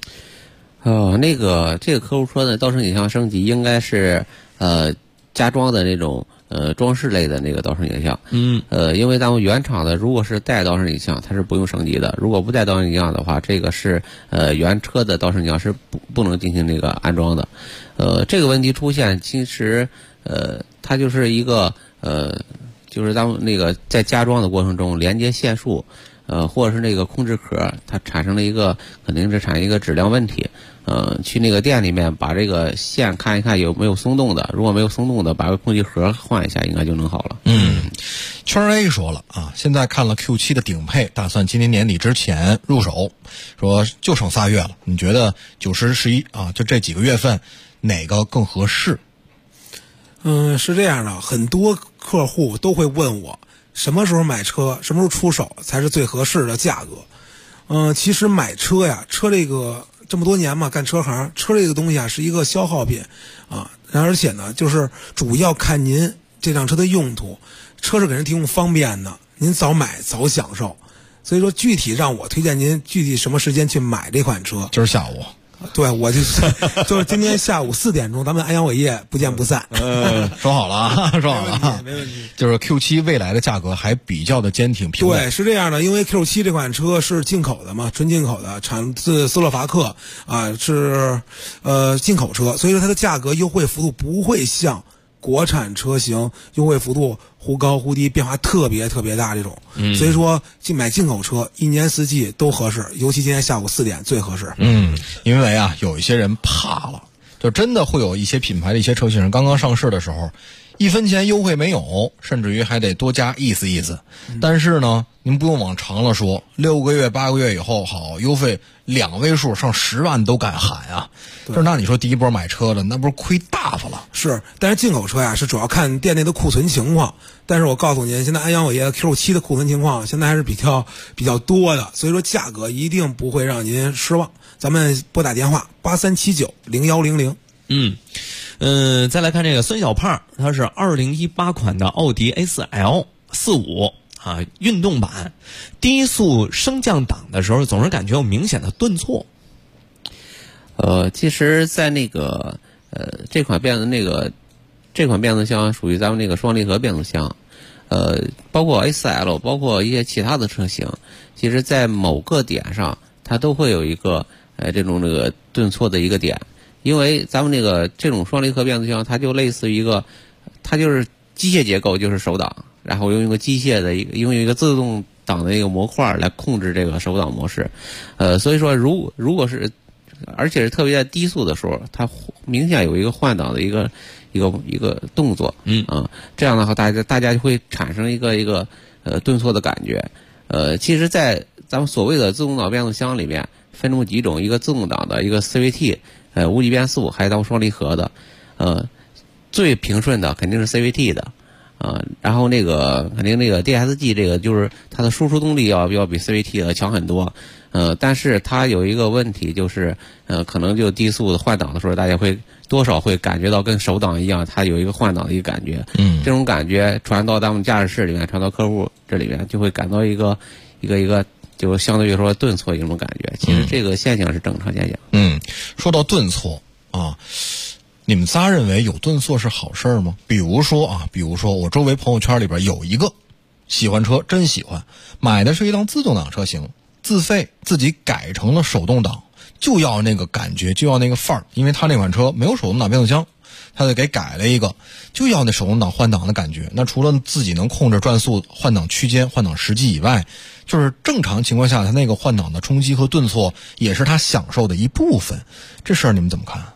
Speaker 13: 这个客户说的倒车影像升级应该是加装的那种装饰类的那个倒车影像。因为咱们原厂的如果是带倒车影像，它是不用升级的；如果不带倒车影像的话，这个是原车的倒车影像是不能进行那个安装的。这个问题出现，其实它就是一个就是当那个在加装的过程中连接线束。或者是那个控制壳，它产生了一个肯定是产生一个质量问题。去那个店里面把这个线看一看有没有松动的，如果没有松动的，把空气盒换一下，应该就能好了。
Speaker 11: 圈 A 说了啊，现在看了 Q7 的顶配，打算今年年底之前入手，说就剩3月了。你觉得9、10、11啊，就这几个月份哪个更合适？
Speaker 14: 是这样的，很多客户都会问我，什么时候买车，什么时候出手才是最合适的价格？其实买车呀，车这个这么多年嘛，干车行，车这个东西啊是一个消耗品啊，而且呢，就是主要看您这辆车的用途，车是给人提供方便的，您早买早享受。所以说，具体让我推荐您具体什么时间去买这款车？
Speaker 11: 今儿下午。
Speaker 14: 对，我就是今天下午4点钟，咱们安阳伟业不见不散。
Speaker 11: 说好了啊，说好了啊，
Speaker 14: 没问题。
Speaker 11: 就是 Q7 未来的价格还比较的坚挺平稳。
Speaker 14: 对，是这样的，因为 Q7 这款车是进口的嘛，纯进口的，产自斯洛伐克啊，是进口车，所以说它的价格优惠幅度不会像国产车型优惠幅度忽高忽低，变化特别特别大这种。所以说买进口车1年4季都合适，尤其今天下午4点最合适。
Speaker 11: 因为啊，有一些人怕了，就真的会有一些品牌的一些车型刚刚上市的时候，1分钱优惠没有，甚至于还得多加意思。但是呢，您不用往长了说，6个月8个月以后，好优惠2位数上10万都敢喊啊！就是那你说第一波买车的，那不是亏大发了？
Speaker 14: 是，但是进口车呀是主要看店内的库存情况。但是我告诉您，现在安阳伟业 Q7 的库存情况现在还是比较多的，所以说价格一定不会让您失望。咱们拨打电话83790100。
Speaker 6: 再来看这个孙小胖，他是2018款的奥迪 A4L 45啊，运动版，低速升降档的时候总是感觉有明显的顿挫。
Speaker 13: 其实在那个这款变速箱属于咱们那个双离合变速箱，包括 A4L， 包括一些其他的车型，其实在某个点上它都会有一个这种顿挫的一个点。因为咱们这种双离合变速箱，它就类似于它就是机械结构，就是手挡，然后用一个机械的用一个自动挡的一个模块来控制这个手挡模式。所以说如果是，而且是特别在低速的时候，它明显有一个换挡的一个动作。这样的话大家就会产生一个顿挫的感觉。其实在咱们所谓的自动挡变速箱里面分成几种，一个自动挡的，一个 CVT， 无级变速，还有咱们双离合的。最平顺的肯定是 CVT 的，然后肯定DSG 这个就是它的输出动力要比 CVT 的强很多。但是它有一个问题，就是可能就低速的换挡的时候，大家会多少会感觉到跟手挡一样，它有一个换挡的一个感觉。这种感觉传到咱们驾驶室里面，传到客户这里面，就会感到一个就相对于说顿挫一种感觉。其实这个现象是正常现象。
Speaker 11: 说到顿挫啊，你们仨认为有顿挫是好事吗？比如说我周围朋友圈里边有一个喜欢车，真喜欢，买的是一辆自动挡车型，自费自己改成了手动挡，就要那个感觉，就要那个范儿。因为他那款车没有手动挡变速箱，他就给改了一个，就要那手动挡换挡的感觉。那除了自己能控制转速、换挡区间、换挡时机以外，就是正常情况下他那个换挡的冲击和顿挫也是他享受的一部分。这事儿你们怎么看？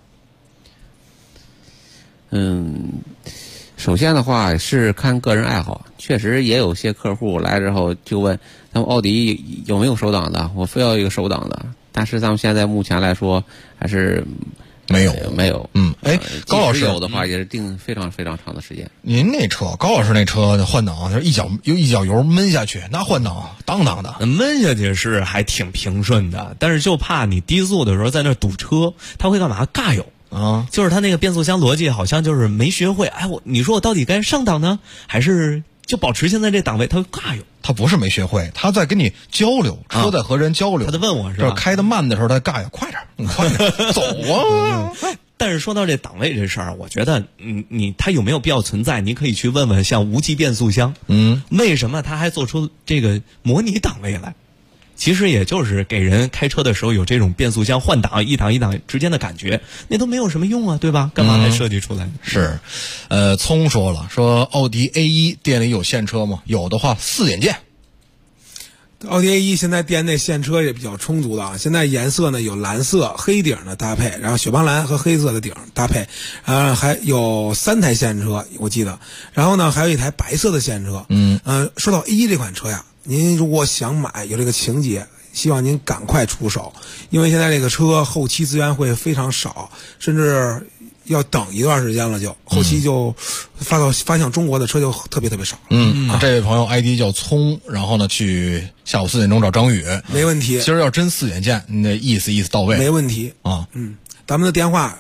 Speaker 13: 首先的话是看个人爱好，确实也有些客户来之后就问咱们奥迪有没有手挡的，我非要一个手挡的。但是咱们现在目前来说还是
Speaker 11: 没有。高老师
Speaker 13: 有的话也是定非常非常长的时间。
Speaker 11: 您那车，高老师那车的换挡就是一脚油闷下去，那换挡当当的，
Speaker 6: 闷下去是还挺平顺的，但是就怕你低速的时候在那堵车，他会干嘛？尬油啊，就是他那个变速箱逻辑好像就是没学会。哎，你说我到底该上档呢，还是就保持现在这档位？他会尬油。
Speaker 11: 他不是没学会，他在跟你交流，车在和人交流。
Speaker 6: 他在问我是吧？
Speaker 11: 就是开得慢的时候，他尬油，快点，你快点走啊！
Speaker 6: 但是说到这档位这事儿，我觉得，它有没有必要存在？你可以去问问像无级变速箱，为什么它还做出这个模拟档位来？其实也就是给人开车的时候有这种变速箱换挡一档一档之间的感觉，那都没有什么用啊，对吧？干嘛还设计出来？
Speaker 11: 是，聪说了，说奥迪 A1 店里有现车吗？有的话4点见。
Speaker 14: 奥迪 A1 现在店内现车也比较充足的啊，现在颜色呢有蓝色黑顶的搭配，然后雪邦蓝和黑色的顶搭配，还有3台现车我记得，然后呢还有一台白色的现车。说到 A1 这款车呀，您如果想买有这个情节，希望您赶快出手，因为现在这个车后期资源会非常少，甚至要等一段时间了，就后期就发向中国的车就特别特别少。
Speaker 11: 这位朋友 ID 叫聪，然后呢去下午4点钟找张宇，
Speaker 14: 没问题。
Speaker 11: 今儿要真4点见，你得意思到位，
Speaker 14: 没问题
Speaker 11: 啊。
Speaker 14: 咱们的电话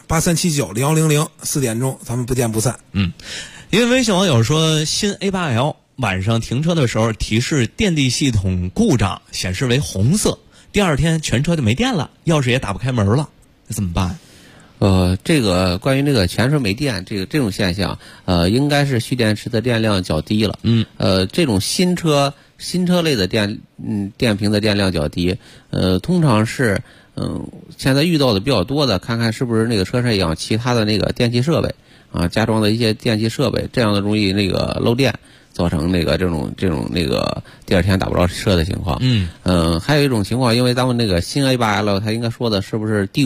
Speaker 14: 83790100，4点钟咱们不见不散。
Speaker 6: 因为微信网友说，新 A8L 晚上停车的时候提示电力系统故障，显示为红色，第二天全车就没电了，钥匙也打不开门了，那怎么办？
Speaker 13: 这个关于那个全车没电这种现象，应该是蓄电池的电量较低了。这种新车类的电瓶的电量较低，通常是现在遇到的比较多的，看看是不是那个车上有其他的那个电气设备啊，加装的一些电气设备，这样的容易那个漏电，造成那个这种那个第二天打不着车的情况。还有一种情况，因为咱们那个新 A8L 它应该说的是不是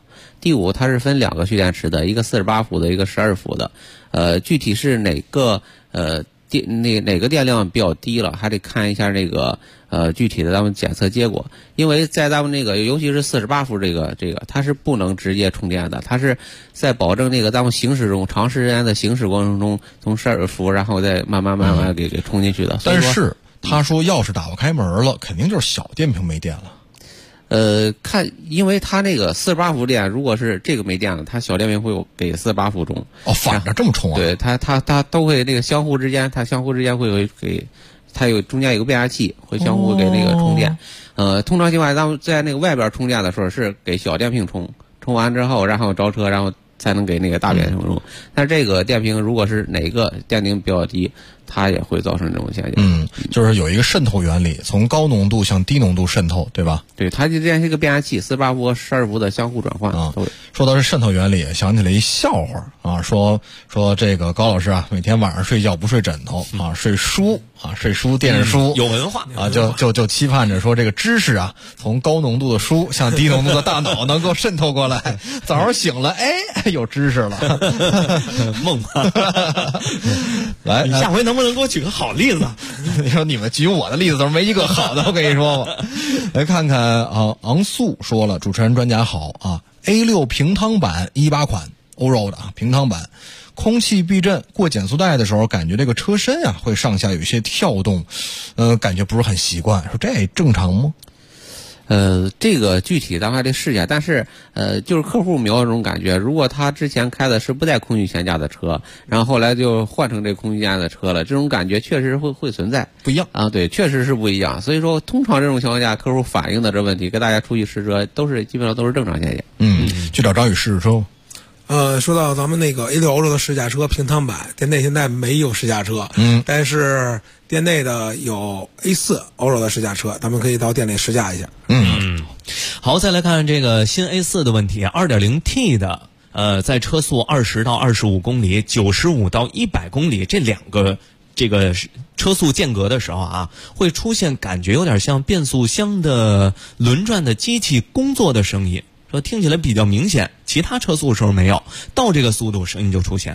Speaker 13: D5它是分2个蓄电池的，一个48伏的，一个12伏的。具体是哪个哪个电量比较低了，还得看一下那个具体的咱们检测结果。因为在咱们那个尤其是48伏这个它是不能直接充电的，它是在保证那个咱们行驶中长时间的行驶过程中，从12伏然后再慢慢给充进去的。
Speaker 11: 但是他说钥匙打不开门了，肯定就是小电瓶没电了。
Speaker 13: 因为它那个48伏电，如果是这个没电了，它小电瓶会给48伏充。
Speaker 11: 反着这么充啊？
Speaker 13: 对，它都会那个相互之间会给，它中间有个变压器，会相互给那个充电。通常情况下，咱们在那个外边充电的时候是给小电瓶充完之后，然后着车，然后才能给那个大电瓶充。但是这个电瓶如果是哪个电능比较低，它也会造成这种现象。
Speaker 11: 就是有一个渗透原理，从高浓度向低浓度渗透，对吧？
Speaker 13: 对，它就这样是一个变压器，48伏和12伏的相互转换。
Speaker 11: 说到这渗透原理，想起来一笑话啊，说这个高老师啊，每天晚上睡觉不睡枕头啊，睡书电视书，
Speaker 6: 有文化
Speaker 11: 啊，就期盼着说这个知识啊，从高浓度的书向低浓度的大脑能够渗透过来。早上醒了，有知识了，
Speaker 6: 梦幻。
Speaker 11: 来，
Speaker 6: 你下回能不能给我举个好例子？
Speaker 11: 你说你们举我的例子都没一个好的，我跟你说吧。来看看昂素说了，主持人专家好啊。A6 平汤版18款欧洲的平汤版，空气避震过减速带的时候，感觉这个车身啊会上下有些跳动，感觉不是很习惯，说这正常吗？
Speaker 13: 这个具体咱们还得试一下，但是就是客户描述这种感觉，如果他之前开的是不带空气悬架的车，然后后来就换成这空气悬架的车了，这种感觉确实会存在，
Speaker 11: 不一样
Speaker 13: 啊，对，确实是不一样。所以说，通常这种情况下，客户反映的这问题，跟大家出去试车基本上都是正常现象。
Speaker 11: 去找张宇试试车。
Speaker 14: 说到咱们那个 A6 欧洲的试驾车平汤版，店内现在没有试驾车，但是店内的有 A4 欧洲的试驾车，咱们可以到店内试驾一下。
Speaker 6: 好，再来看这个新 A4 的问题，2.0T 的，在车速20到25公里、95到100公里这2个这个车速间隔的时候啊，会出现感觉有点像变速箱的轮转的机器工作的声音。说听起来比较明显，其他车速的时候没有，到这个速度声音就出现。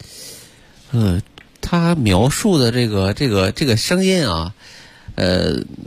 Speaker 13: 他描述的这个声音啊，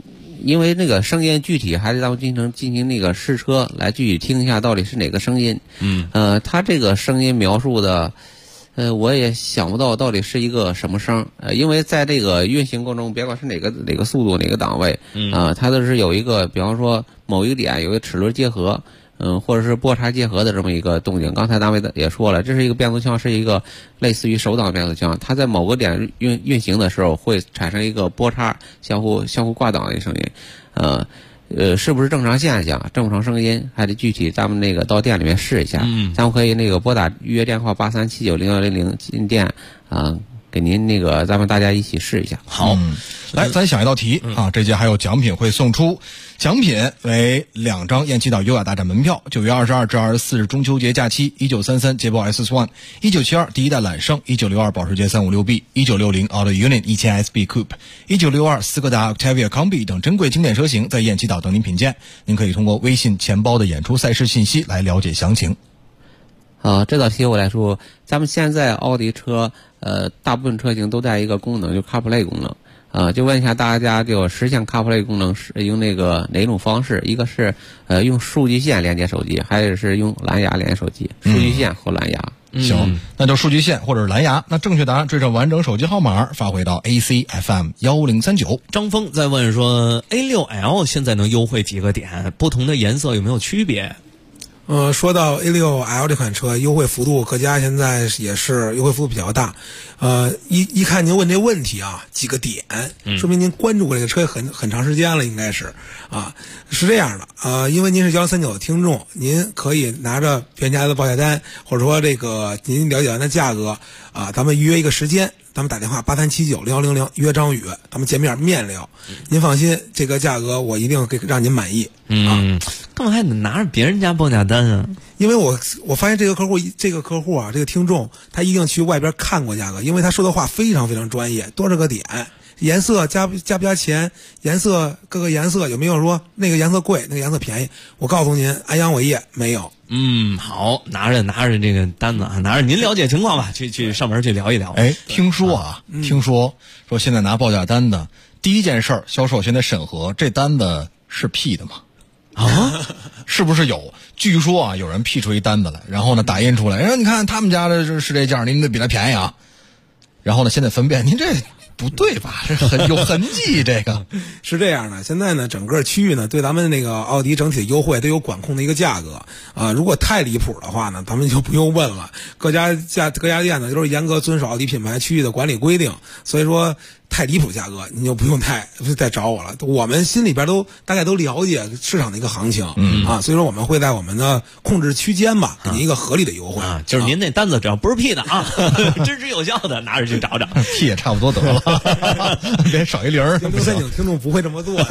Speaker 13: 因为那个声音具体还是咱们进行那个试车来具体听一下到底是哪个声音。它这个声音描述的，我也想不到到底是一个什么声。因为在这个运行过程中，别管是哪个速度哪个档位，它都是有一个，比方说某一个点有一个齿轮结合。或者是波叉结合的这么一个动静。刚才单位也说了，这是一个变速箱，是一个类似于手挡变速箱，它在某个点运行的时候会产生一个波叉相互挂档的声音。是不是正常现象、正常声音，还得具体咱们那个到店里面试一下。咱们可以那个拨打预约电话83790100进店给您那个咱们大家一起试一下。
Speaker 11: 好，来咱想一道题啊，这节还有奖品会送出。奖品为2张雁栖岛优雅大展门票，9月22至24日中秋节假期，1933捷豹 SS1， 1972第一代揽胜，1962保时捷 356B， 1960 Auto Union 1000SB Coupe， 1962斯柯达 Octavia Combi 等珍贵经典车型在雁栖岛等您品鉴。您可以通过微信钱包的演出赛事信息来了解详情。
Speaker 13: 这道题我来说，咱们现在奥迪车大部分车型都带一个功能，就 CarPlay 功能。就问一下大家，就实现 CarPlay 功能是用那个哪种方式？一个是用数据线连接手机，还有是用蓝牙连接手机。数据线和蓝牙。
Speaker 11: 行，那就数据线或者是蓝牙。那正确答案追上完整手机号码，发回到 ACFM 1039。
Speaker 6: 张峰在问说 A6L 现在能优惠几个点？不同的颜色有没有区别？
Speaker 14: 说到 A6L 这款车，优惠幅度各家现在也是优惠幅度比较大。一看您问这问题啊，几个点，说明您关注过这个车很长时间了，应该是是这样的因为您是1039的听众，您可以拿着别人家的报价单，或者说这个您了解完的价格咱们预约一个时间。咱们打电话83790100约张宇，咱们见面聊。您放心，这个价格我一定让您满意。
Speaker 6: 干嘛还得拿着别人家报价单啊？
Speaker 14: 因为我发现这个客户啊，这个听众他一定去外边看过价格，因为他说的话非常非常专业，多少个点，颜色加不加钱，颜色各个颜色有没有说那个颜色贵，那个颜色便宜？我告诉您，安阳伟业没有。
Speaker 6: 好，拿着这个单子啊，拿着您了解情况吧，去上门去聊一聊。
Speaker 11: 听说现在拿报价单的第一件事儿，销售现在审核这单子是 P 的吗？是不是有？据说有人 P 出一单子来，然后呢打印出来，然后你看他们家的是这价，您得比他便宜啊。然后呢，现在分辨您这不对吧？这有痕迹，这个
Speaker 14: 是这样的。现在呢，整个区域呢，对咱们那个奥迪整体的优惠都有管控的一个价格如果太离谱的话呢，咱们就不用问了。各家店呢都是严格遵守奥迪品牌区域的管理规定，所以说太离谱价格你就不用再找我了。我们心里边大概都了解市场的一个行情所以说我们会在我们的控制区间吧，给您一个合理的优惠
Speaker 6: 就是您那单子只要不是 P 的支持有效的，拿着去找找。
Speaker 11: P 也差不多得了。别少一零儿。
Speaker 14: 639听众不会这么做。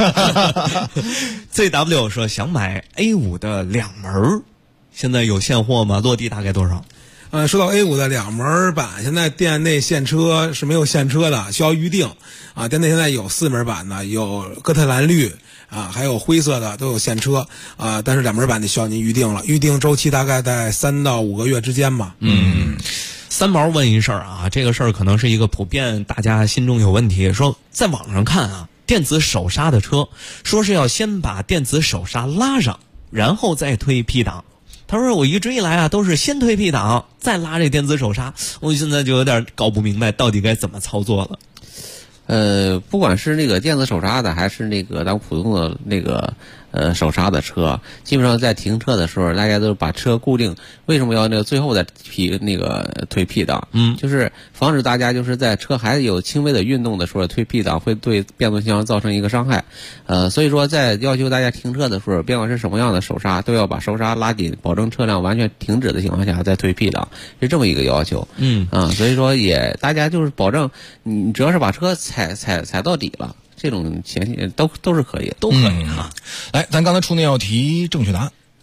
Speaker 6: ZW 说想买 A5 的2门，现在有现货吗？落地大概多少？
Speaker 14: 说到 A5 的2门版，现在店内现车是没有现车的，需要预定店内现在有4门版的，有哥特兰绿还有灰色的都有现车但是2门版得需要您预定了，预定周期大概在3到5个月之间吧。
Speaker 6: 三毛问一事儿这个事儿可能是一个普遍大家心中有问题，说在网上看电子手刹的车，说是要先把电子手刹拉上，然后再推 P 档。他说我一直以来都是先推 P 档，再拉这电子手刹，我现在就有点搞不明白到底该怎么操作了。
Speaker 13: 不管是那个电子手刹的，还是那个咱普通的那个手刹的车，基本上在停车的时候，大家都把车固定。为什么要那个最后再推 P 档？就是防止大家就是在车还有轻微的运动的时候推 P 档，会对变速箱造成一个伤害。所以说在要求大家停车的时候，别管是什么样的手刹，都要把手刹拉紧，保证车辆完全停止的情况下再推 P 档，是这么一个要求。所以说大家就是保证你只要是把车踩到底了。这种前提都是可以的，
Speaker 6: 都可以
Speaker 11: 来，咱刚才出那道题正确答案。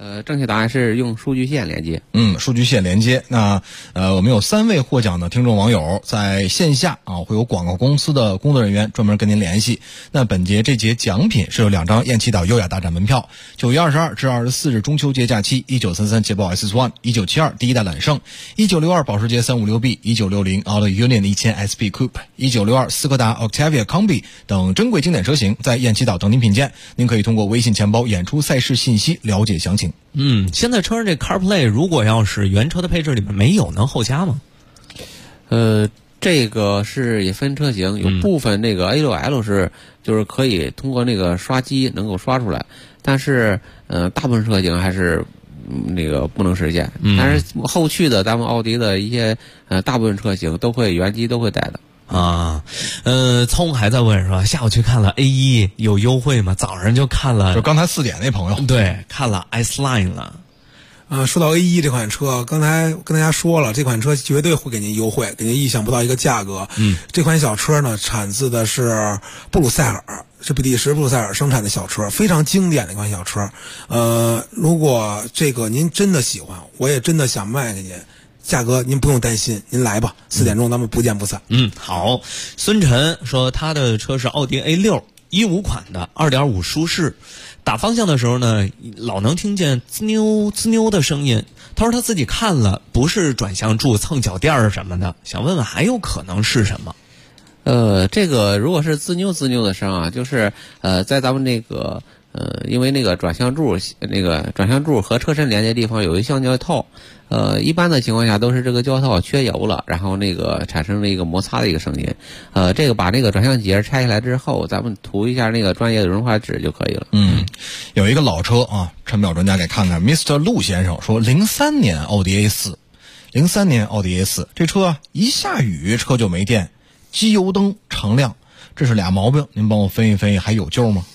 Speaker 13: 正确答案是用数据线连接。
Speaker 11: 数据线连接。那我们有3位获奖的听众网友，在线下会有广告公司的工作人员专门跟您联系。那本节这节奖品是有2张雁栖岛优雅大展门票，9月22至24日中秋节假期，1933捷豹 S1， 1972第一代揽胜，1962保时捷 356B， 1960 Auto Union 1000 SP Coupe， 1962斯柯达 Octavia Combi 等珍贵经典车型在雁栖岛等您品鉴。您可以通过微信钱包演出赛事信息了解详情。
Speaker 6: 现在车上这 CarPlay 如果要是原车的配置里面没有，能后加吗？
Speaker 13: 这个是也分车型，有部分那个 A6L 是就是可以通过那个刷机能够刷出来，但是大部分车型还是那个不能实现。但是后续的咱们奥迪的一些大部分车型都会原机都会带的。
Speaker 6: 聪还在问说下午去看了 A1 有优惠吗？早上就看了，
Speaker 11: 就刚才4点那朋友，
Speaker 6: 对，看了 S-Line 了。
Speaker 14: 说到 A1 这款车，刚才跟大家说了，这款车绝对会给您优惠，给您意想不到一个价格。这款小车呢，产自的是布鲁塞尔，是比利时布鲁塞尔生产的小车，非常经典的一款小车。如果这个您真的喜欢，我也真的想卖给您。价格您不用担心，您来吧，4点钟咱们不见不散。
Speaker 6: 好。孙晨说他的车是奥迪 A6 15款的 2.5 舒适，打方向的时候呢，老能听见滋溜滋溜的声音。他说他自己看了，不是转向柱蹭脚垫什么的，想问问还有可能是什么？
Speaker 13: 这个如果是滋溜滋溜的声啊，就是在咱们那个因为那个转向柱和车身连接地方有一橡胶套。一般的情况下都是这个胶套缺油了，然后那个产生了一个摩擦的一个声音。这个把那个转向节拆下来之后，咱们涂一下那个专业的润滑脂就可以了。
Speaker 11: 有一个老车啊，陈表专家给看看 Mr. 陆先生说03年奥迪 A4，03年奥迪 A4 这车一下雨车就没电，机油灯常亮，这是俩毛病，您帮我分析还有救吗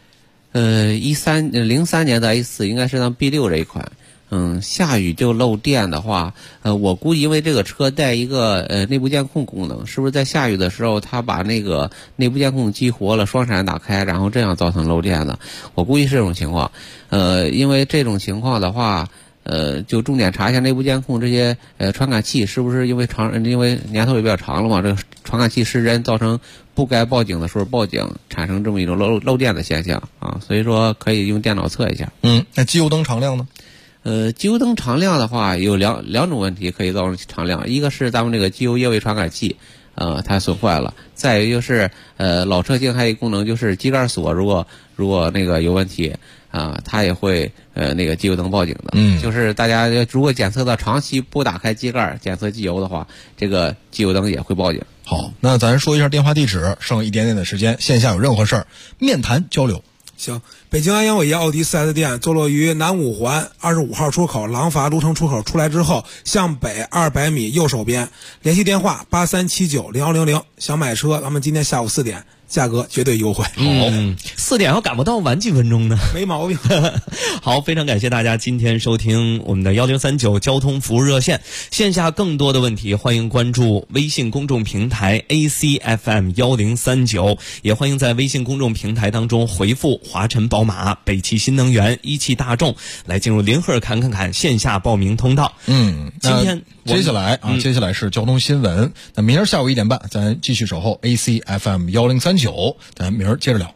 Speaker 13: ？03年的 A4 应该是咱 B6 这一款。下雨就漏电的话，我估计因为这个车带一个内部监控功能，是不是在下雨的时候它把那个内部监控激活了，双闪打开，然后这样造成漏电的？我估计是这种情况。因为这种情况的话，就重点查一下内部监控这些传感器是不是因为年头也比较长了嘛，这个传感器失真造成不该报警的时候报警，产生这么一种漏电的现象啊，所以说可以用电脑测一下。
Speaker 11: 那机油灯常亮呢？
Speaker 13: 机油灯常亮的话，有两种问题可以造成常亮，一个是咱们这个机油液位传感器，它损坏了；再一个就是老车型还有一个功能就是机盖锁，如果那个有问题它也会那个机油灯报警的。就是大家如果检测到长期不打开机盖检测机油的话，这个机油灯也会报警。
Speaker 11: 好，那咱说一下电话地址，剩一点点的时间，线下有任何事儿面谈交流。
Speaker 14: 行，北京安阳伟业奥迪 4S 店坐落于南五环25号出口廊坊路城出口出来之后，向北200米右手边，联系电话83790100。想买车，咱们今天下午4点，价格绝对优惠。
Speaker 6: 4点要赶不到，晚几分钟呢？
Speaker 14: 没毛病。
Speaker 6: 好，非常感谢大家今天收听我们的1039交通服务热线。线下更多的问题，欢迎关注微信公众平台 ACFM 1039，也欢迎在微信公众平台当中回复华晨宝马、北汽新能源、一汽大众来进入林赫侃线下报名通道。今天
Speaker 11: 接下来是交通新闻。那明儿下午1点半，咱继续守候 ACFM 1039，咱明儿接着聊。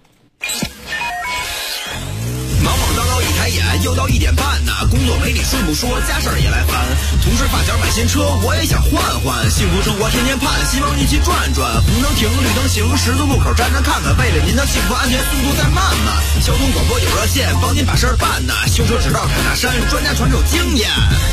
Speaker 10: 忙忙叨叨一抬眼，又到1点半呢。工作没你顺不说，家事儿也来烦。同事发小买新车，我也想换换。幸福生活天天盼，希望一起转转。红灯停，绿灯行，十字路口站站看看。为了您的幸福安全，速度再慢慢。交通广播有热线，帮您把事儿办呐。修车直到坎大山，专家传授经验。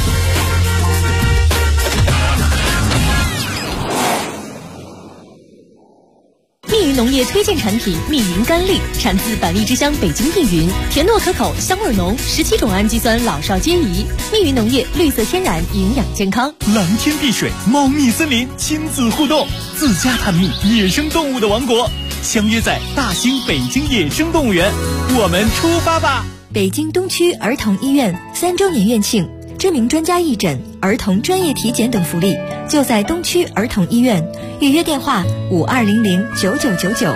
Speaker 7: 密云农业推荐产品密云甘栗，产自百利之乡北京密云，甜糯可口，香味浓，17种氨基酸老少皆宜。密云农业绿色天然，营养健康。
Speaker 21: 蓝天碧水，茂密森林，亲子互动，自家探秘野生动物的王国，相约在大兴北京野生动物园，我们出发吧！
Speaker 7: 北京东区儿童医院3周年院庆，知名专家义诊、儿童专业体检等福利，就在东区儿童医院。预约电话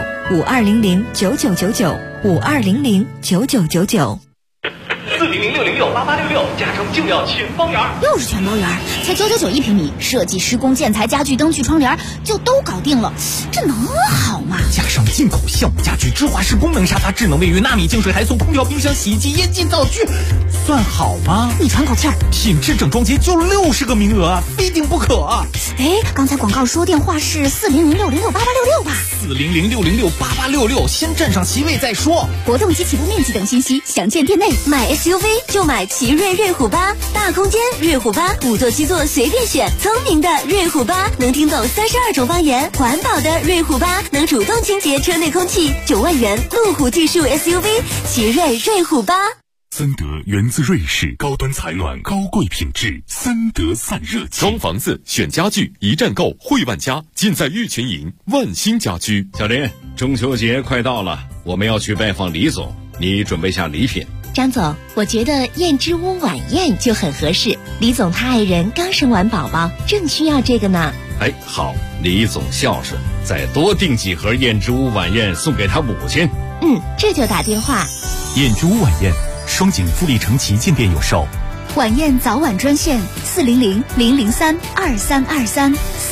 Speaker 7: 52009999，52009999，52009999。
Speaker 21: 40060 6068866，家中就要全包圆。
Speaker 16: 又是全包圆，才999一平米，设计、施工、建材、家具、灯具、窗帘就都搞定了，这能好吗？
Speaker 21: 加上进口项目家具、智华式功能沙发、智能卫浴、纳米净水、台塑空调、冰箱、洗衣机、烟机、灶具，算好吗？
Speaker 16: 你喘口气儿，
Speaker 21: 品质整装节就60个名额啊，非订不可啊！
Speaker 16: 哎，刚才广告说电话是40060688866吧
Speaker 21: ？40060688866，先占上席位再说。
Speaker 16: 活动及起步面积等信息详见店内。
Speaker 7: 买 SUV 就买奇瑞瑞虎8，大空间瑞虎8，5座7座随便选，聪明的瑞虎8能听懂32种方言，环保的瑞虎8能主动清洁车内空气，9万元路虎技术 SUV， 奇瑞瑞虎8。
Speaker 3: 森德源自瑞士，高端采暖，高贵品质，森德散热器。
Speaker 18: 装房子选家具，一站购汇万家，尽在玉群营万兴家居。
Speaker 19: 小林，中秋节快到了，我们要去拜访李总，你准备下礼品。
Speaker 1: 张总，我觉得燕之屋晚宴就很合适。李总他爱人刚生完宝宝，正需要这个呢。
Speaker 19: 哎，好，李总孝顺，再多订几盒燕之屋晚宴送给他母亲。
Speaker 1: 这就打电话。
Speaker 21: 燕之屋晚宴，双井富力城旗舰店有售。
Speaker 16: 晚宴早晚专线400-003-2323